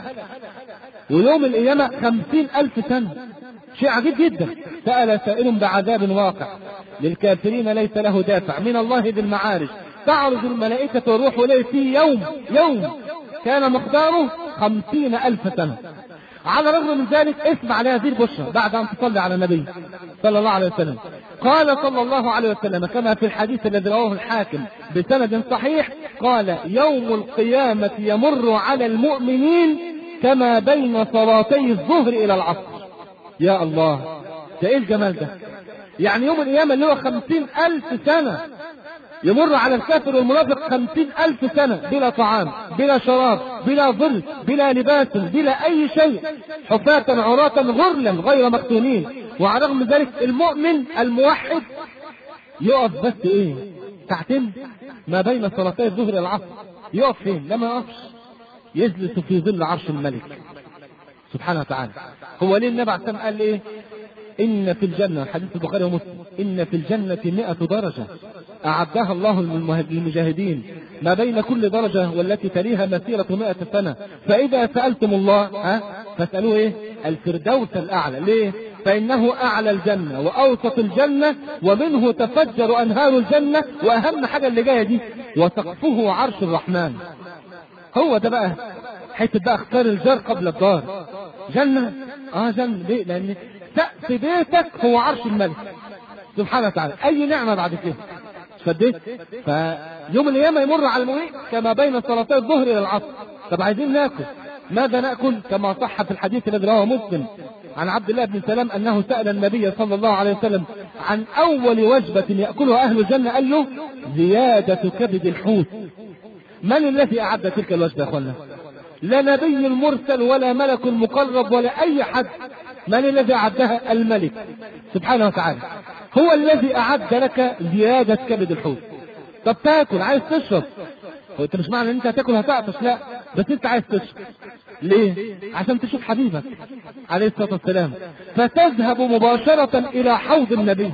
ويوم القيامة خمسين ألف سنة، شيء عجيب جدا. سأل سائل بعذاب واقع للكافرين ليس له دافع من الله ذي المعارج، تعرض الملائكة والروح إليه في يوم يوم كان مقداره خمسين ألف سنة. على الرغم من ذلك اسمع لهذه البشرى بعد أن تصلي على النبي صلى الله عليه وسلم. قال صلى الله عليه وسلم كما في الحديث الذي رواه الحاكم بسند صحيح قال يوم القيامة يمر على المؤمنين كما بين صلاتي الظهر إلى العصر. يا الله، ده ايه الجمال ده؟ يعني يوم القيامة اللي هو خمسين ألف سنة يمر على الكافر والمنافق خمسين ألف سنة بلا طعام بلا شراب بلا ظل بلا لباس بلا أي شيء، حفاة عراة غرلا غير مختونين. وعلى الرغم من ذلك المؤمن الموحد يقف بس ايه ساعتين ما بين صلاتي الظهر والعصر. يقف فين؟ لما يقفش يجلس في ظل عرش الملك سبحانه وتعالى. هو ليه النبي عليه الصلاة والسلام قال ايه؟ إن في الجنة، حديث البخاري ومسلم، إن في الجنة مئة درجة أعدها الله للمجاهدين ما بين كل درجة والتي تليها مسيرة مئة سنة، فإذا سألتم الله ها فاسألوه إيه؟ الفردوس الأعلى. ليه؟ فإنه أعلى الجنة وأوسط الجنة ومنه تفجر أنهار الجنة، وأهم حاجة اللي جاية دي وسقفه عرش الرحمن. هو ده بقى حيث بقى اختار الجار قبل الدار. جنة اه جنة ليه؟ لأن سقف بيتك هو عرش الملك سبحانه وتعالى. أي نعمة بعد كده فديت. فيوم القيامة يمر على المؤمنين كما بين صلاتي الظهر إلى العصر. طب عايزين ناكل، ماذا نأكل؟ كما صح في الحديث الذي رواه مسلم عن عبد الله بن سلام أنه سأل النبي صلى الله عليه وسلم عن أول وجبة يأكلها أهل الجنة، قال له زيادة كبد الحوت. من الذي أعد تلك الوجبة يا أخوانا؟ لا نبي مرسل ولا ملك مقرب ولا أي حد. من الذي أعدها؟ الملك سبحانه وتعالى، هو الذي أعد لك زيادة كبد الحوت. طب تاكل، عايز تشرب، هو انت مش معنى ان انت هتاكل هتعطش، لا، بس انت عايز تشرب. ليه؟ عشان تشوف حبيبك عليه الصلاة والسلام. فتذهب مباشرة إلى حوض النبي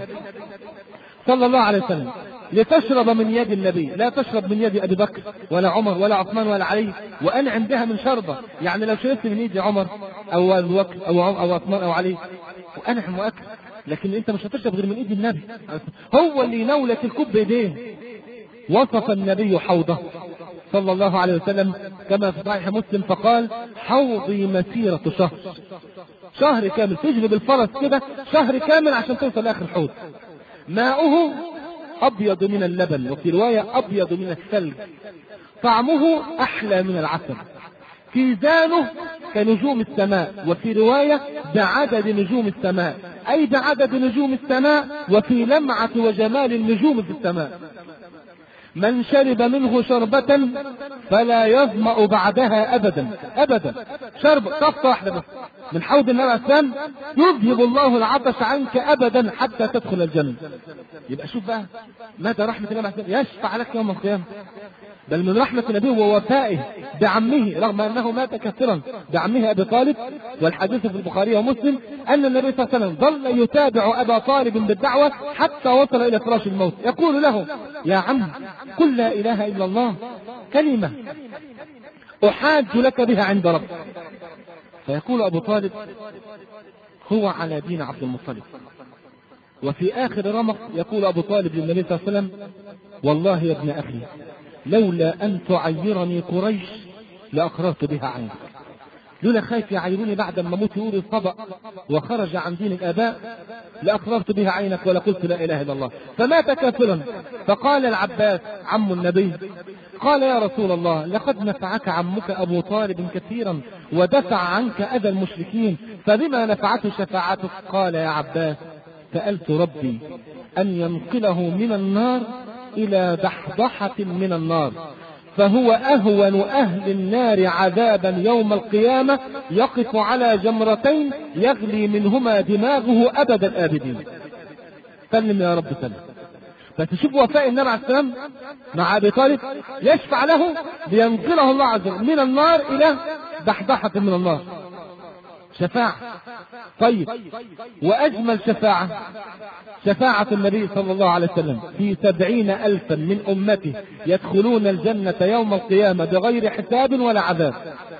صلى الله عليه وسلم لتشرب من يد النبي، لا تشرب من يد أبي بكر ولا عمر ولا عثمان ولا علي، وأنعم بها من شربة. يعني لو شربت من يد عمر أو أبي بكر أو أو عثمان أو علي وأنعم وأكل، لكن أنت مش هتشرب غير من يد النبي. هو اللي ينولك الكوب بيديه. وصف النبي حوضه صلى الله عليه وسلم كما في صحيح مسلم فقال حوضي مسيرة شهر. شهر كامل تجري بالفرس كده شهر كامل عشان توصل لآخر الحوض. ماؤه أبيض من اللبن، وفي رواية أبيض من الثلج، طعمه أحلى من العسل، كيزانه كنجوم السماء، وفي رواية بعدد نجوم السماء، أي بعدد نجوم السماء وفي لمعة وجمال النجوم في السماء. من شرب منه شربة فلا يظمأ بعدها أبدا أبدا. شرب طفة واحدة بس من حوض النبي عليه السلام يذهب الله العطش عنك أبدا حتى تدخل الجنة. يبقى شوف بقى ماذا رحمة الله عليه السلام يشفع لك يوم القيامة. بل من رحمة النبي ووفائه بعمه رغم أنه مات كثيرا بعمه أبي طالب، والحديث في البخاري ومسلم أن النبي صلى الله عليه وسلم ظل يتابع أبا طالب بالدعوة حتى وصل إلى فراش الموت يقول له يا عم قل لا إله إلا الله كلمة أحاج لك بها عند ربك. فيقول أبو طالب هو على دين عبد المطلب. وفي آخر رمق يقول أبو طالب للنبي صلى الله عليه وسلم والله يا ابن أخي لولا أن تعيرني قريش لأقررت بها عينك. لولا خايف يعيروني بعد ما موت يقول الصبأ وخرج عن دين الآباء لأقررت بها عينك ولا قلت لا إله إلا الله. فمات كافرا. فقال العباس عم النبي قال يا رسول الله لقد نفعك عمك أبو طالب كثيرا ودفع عنك أذى المشركين فبما نفعته شفاعتك؟ قال يا عباس سألت ربي أن ينقله من النار إلى ضحضحة من النار فهو أهون أهل النار عذابا يوم القيامة يقف على جمرتين يغلي منهما دماغه أبد الآبدين. سلم يا رب سلم. فتشوف وفاء النبي عليه السلام مع أبي طالب يشفع له لينقله الله عز وجل من النار إلى ضحضحة من النار. شفاعة. طيب وأجمل شفاعة شفاعة النبي صلى الله عليه وسلم في سبعين ألفا من أمته يدخلون الجنة يوم القيامة بغير حساب ولا عذاب.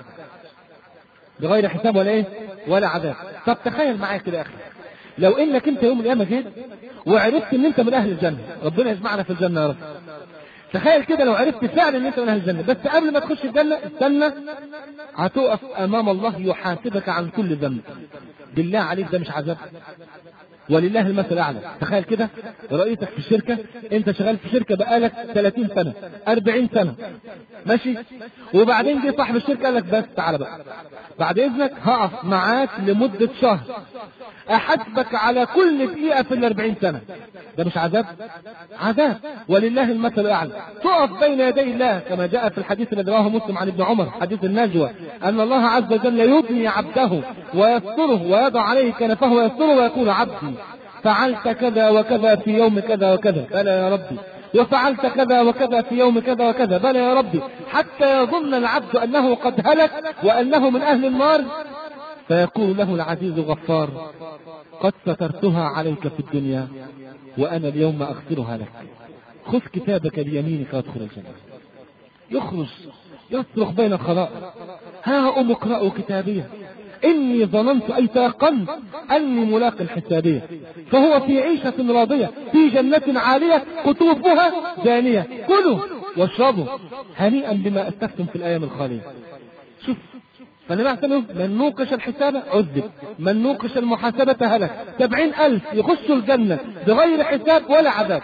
بغير حساب ولا إيه ولا عذاب. طب تخيل معايا كده يا أخي لو إنك أنت يوم القيامة جيت وعرفت أن أنت من أهل الجنة. ربنا يجمعنا في الجنة يا رب. تخيل كده لو عرفت فعلا ان انت من اهل الجنه بس قبل ما تخش الجنه استنى هتقف امام الله يحاسبك عن كل ذنب. بالله عليك ده مش عذاب؟ ولله المثل الاعلى. تخيل كده رئيسك في الشركه انت شغال في شركه بقالك ثلاثين سنه أربعين سنه ماشي وبعدين جه صاحب الشركه قال لك بس تعالى بقى بعد اذنك هقف معاك لمده شهر احاسبك على كل دقيقه في الأربعين سنه. ده مش عذاب؟ عذاب. ولله المثل الاعلى. تقف بين يدي الله كما جاء في الحديث الذي رواه مسلم عن ابن عمر حديث النجوى ان الله عز وجل يبني عبده ويستره ويضع عليه كنفه ويستره ويقول عبدي فعلت كذا وكذا في يوم كذا وكذا بلى يا ربي وفعلت كذا وكذا في يوم كذا وكذا بلى يا ربي حتى يظن العبد انه قد هلك وانه من اهل النار فيقول له العزيز الغفار قد سترتها عليك في الدنيا وأنا اليوم أغفرها لك خذ كتابك بيمينك وادخل الجنة. يخرج يصرخ بين الخلائق ها أم اقرأوا كتابيه إني ظننت أي تيقنت أني ملاق حسابيه فهو في عيشة راضية في جنة عالية قطوفها دانية كلوا واشربوا هنيئا بما أسلفتم في الأيام الخالية. شوف فالنبي عليه الصلاة والسلام من نوقش الحساب عذب من نوقش المحاسبة هلك. سبعين ألف يخشوا الجنة بغير حساب ولا عذاب.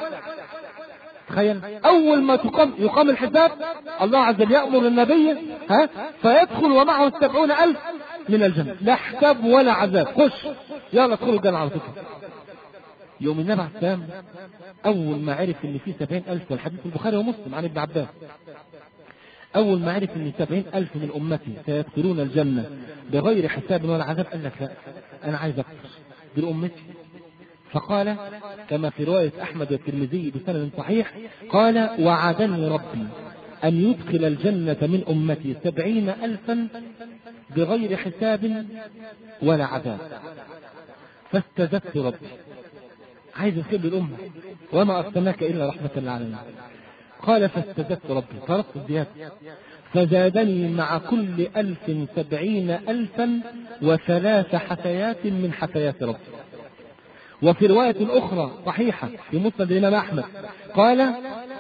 تخيل أول ما تقام يقام الحساب الله عز وجل يأمر النبي ها فيدخل ومعه السبعون ألف من الجنة لا حساب ولا عذاب. خش يلا ادخلوا الجنة على طول. يوم النبي عليه السلام أول ما عرف إن في سبعين ألف والحديث البخاري ومسلم عن ابن عباس أول ما عرف أن سبعين ألف من أمتي سيدخلون الجنة بغير حساب ولا عذاب قال لك لا أنا عايز أكثر دول أمتي. فقال كما في رواية أحمد والترمذي بسند صحيح قال وعدني ربي أن يدخل الجنة من أمتي سبعين ألفا بغير حساب ولا عذاب فاستزدت ربي عايز يخير الأمة وما أرسلناك إلا رحمة للعالمين. قال فاستزدت ربي طلبت الزيادة فزادني مع كل ألف سبعين ألفا وثلاث حثيات من حثيات ربي. وفي رواية أخرى صحيحة في مسند الإمام أحمد قال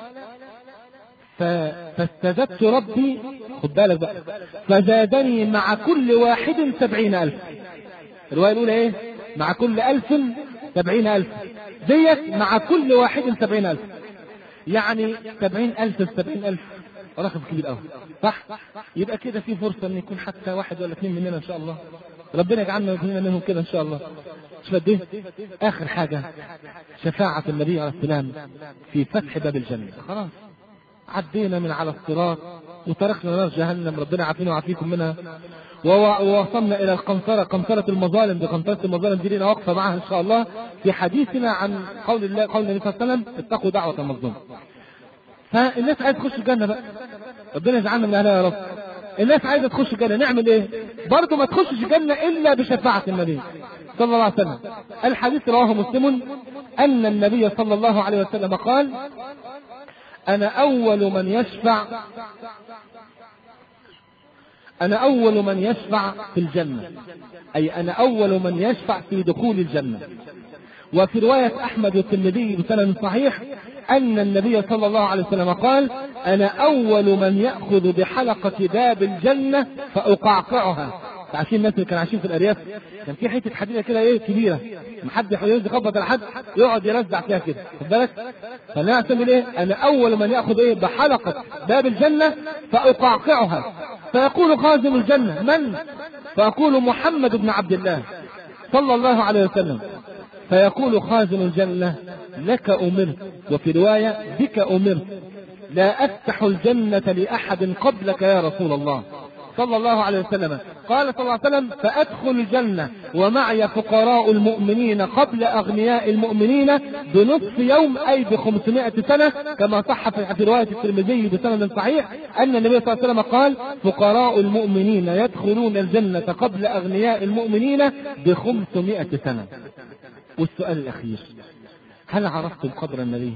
فاستزدت ربي خد بالك بقى فزادني مع كل واحد سبعين ألف. الرواية الأولى إيه مع كل ألف سبعين ألف ديت مع كل واحد سبعين ألف يعني سبعين ألف سبعين ألف رقم كبير أوي صح؟ يبقى كده في فرصة أن يكون حتى واحد ولا اثنين مننا إن شاء الله ربنا يجعلنا كلنا منهم كده ان شاء الله. مش قد ايه؟ اخر حاجه شفاعه النبي عليه السلام في فتح باب الجنه. خلاص عدينا من على الصراط وتركنا نار جهنم، ربنا يعافينا ويعافيكم منها، ووصلنا الى القنطره، قنطره المظالم. دي قنطره المظالم دي لنا وقفه معها ان شاء الله في حديثنا عن قول الله، قول النبي صلى الله عليه وسلم اتقوا دعوه المظلوم. فالناس عايزه تخش الجنه بقى، ربنا يجعلنا من اهلها يا رب. الناس عايزه تخش الجنه، نعمل ايه؟ برضه ما تخشش الجنه الا بشفاعه النبي صلى الله عليه وسلم. الحديث رواه مسلم ان النبي صلى الله عليه وسلم قال: انا اول من يشفع انا اول من يشفع في الجنه، اي انا اول من يشفع في دخول الجنه. وفي روايه احمد والترمذي بسند صحيح ان النبي صلى الله عليه وسلم قال: انا اول من ياخذ بحلقه باب الجنه فاقعقعها. عشان الناس اللي كانوا عايشين في الارياف كان في حته حديده كده ايه كبيره، ما حد يحاول يخبط على حد يقعد يرزع فيها كده، خد بالك؟ فانا اعتمد ايه؟ انا اول من ياخذ ايه بحلقه باب الجنه فاقعقعها. فيقول خازن الجنه: من؟ فاقول: محمد بن عبد الله صلى الله عليه وسلم. فيقول خازن الجنه: لك امرت، وفي روايه: بك امرت، لا افتح الجنه لاحد قبلك يا رسول الله صلى الله عليه وسلم. قال صلى الله عليه وسلم: فأدخل الجنة ومعي فقراء المؤمنين قبل أغنياء المؤمنين بنصف يوم، أي بخمسمائة سنة، كما صح في رواية الترمذي بسند صحيح أن النبي صلى الله عليه وسلم قال: فقراء المؤمنين يدخلون الجنة قبل أغنياء المؤمنين بخمسمائة سنة. والسؤال الأخير: هل عرفتم قدر النبي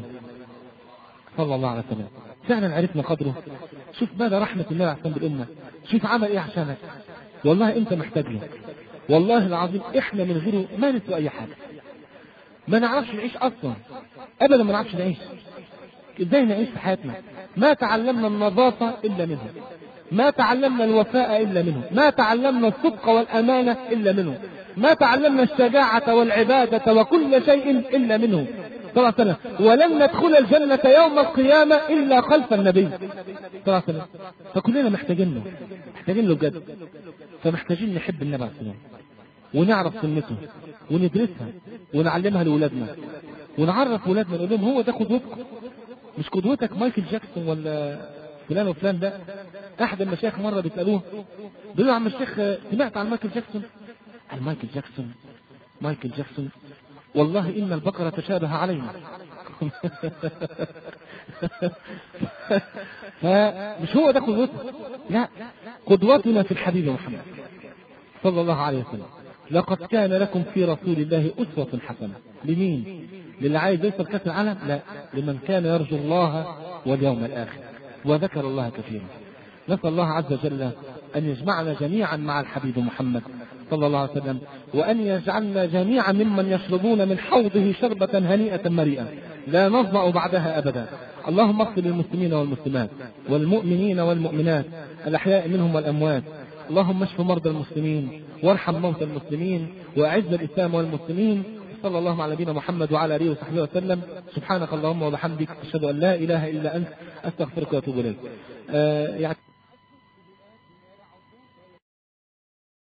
صلى الله عليه وسلم؟ فعلا عرفنا قدره؟ شوف ماذا رحمة الله عليه بالأمة، شوف عمل ايه عشانك. والله انت محتاج له، والله العظيم احنا من غيره ما نسوى اي حاجة، ما نعرفش نعيش اصلا ابدا، ما نعرفش نعيش. ازاي نعيش في حياتنا؟ ما تعلمنا النظافة الا منه، ما تعلمنا الوفاء الا منه، ما تعلمنا الصدق والامانة الا منه، ما تعلمنا الشجاعة والعبادة وكل شيء الا منه صلى الله عليه وسلم. ولن ندخل الجنة يوم القيامة إلا خلف النبي صلى الله عليه وسلم. فكلنا محتاجين له، محتاجين له بجد. فمحتاجين نحب النبي عليه السلام ونعرف سنته وندرسها ونعلمها لأولادنا ونعرف أولادنا، نقول لهم هو ده قدوتكم، مش قدوتك مايكل جاكسون ولا فلان وفلان. ده أحد المشايخ مرة بيسألوه، بيقولوا: يا عم الشيخ سمعت عن مايكل جاكسون؟ قال: مايكل جاكسون مايكل جاكسون والله إن البقرة تشابه علينا. فمش هو ده قدوتنا، لا، قدوتنا في الحبيب محمد صلى الله عليه وسلم. لقد كان لكم في رسول الله أسوة حسنة. لمين؟ للي عايز يوصل كأس العالم؟ لا، لمن كان يرجو الله واليوم الآخر وذكر الله كثيرا. نسأل الله عز وجل أن يجمعنا جميعا مع الحبيب محمد صلى الله عليه وسلم، وأن يجعلنا جميعا ممن يشربون من حوضه شربة هنيئة مريئة لا نظمأ بعدها أبدا. اللهم اغفر للمسلمين والمسلمات والمؤمنين والمؤمنات الأحياء منهم والأموات. اللهم اشف مرضى المسلمين وارحم موتى المسلمين وأعز الإسلام والمسلمين. صلى الله على نبينا محمد وعلى آله وصحبه وسلم. سبحانك اللهم وبحمدك، أشهد أن لا إله إلا أنت، أستغفرك وأتوب إليك. آه يعني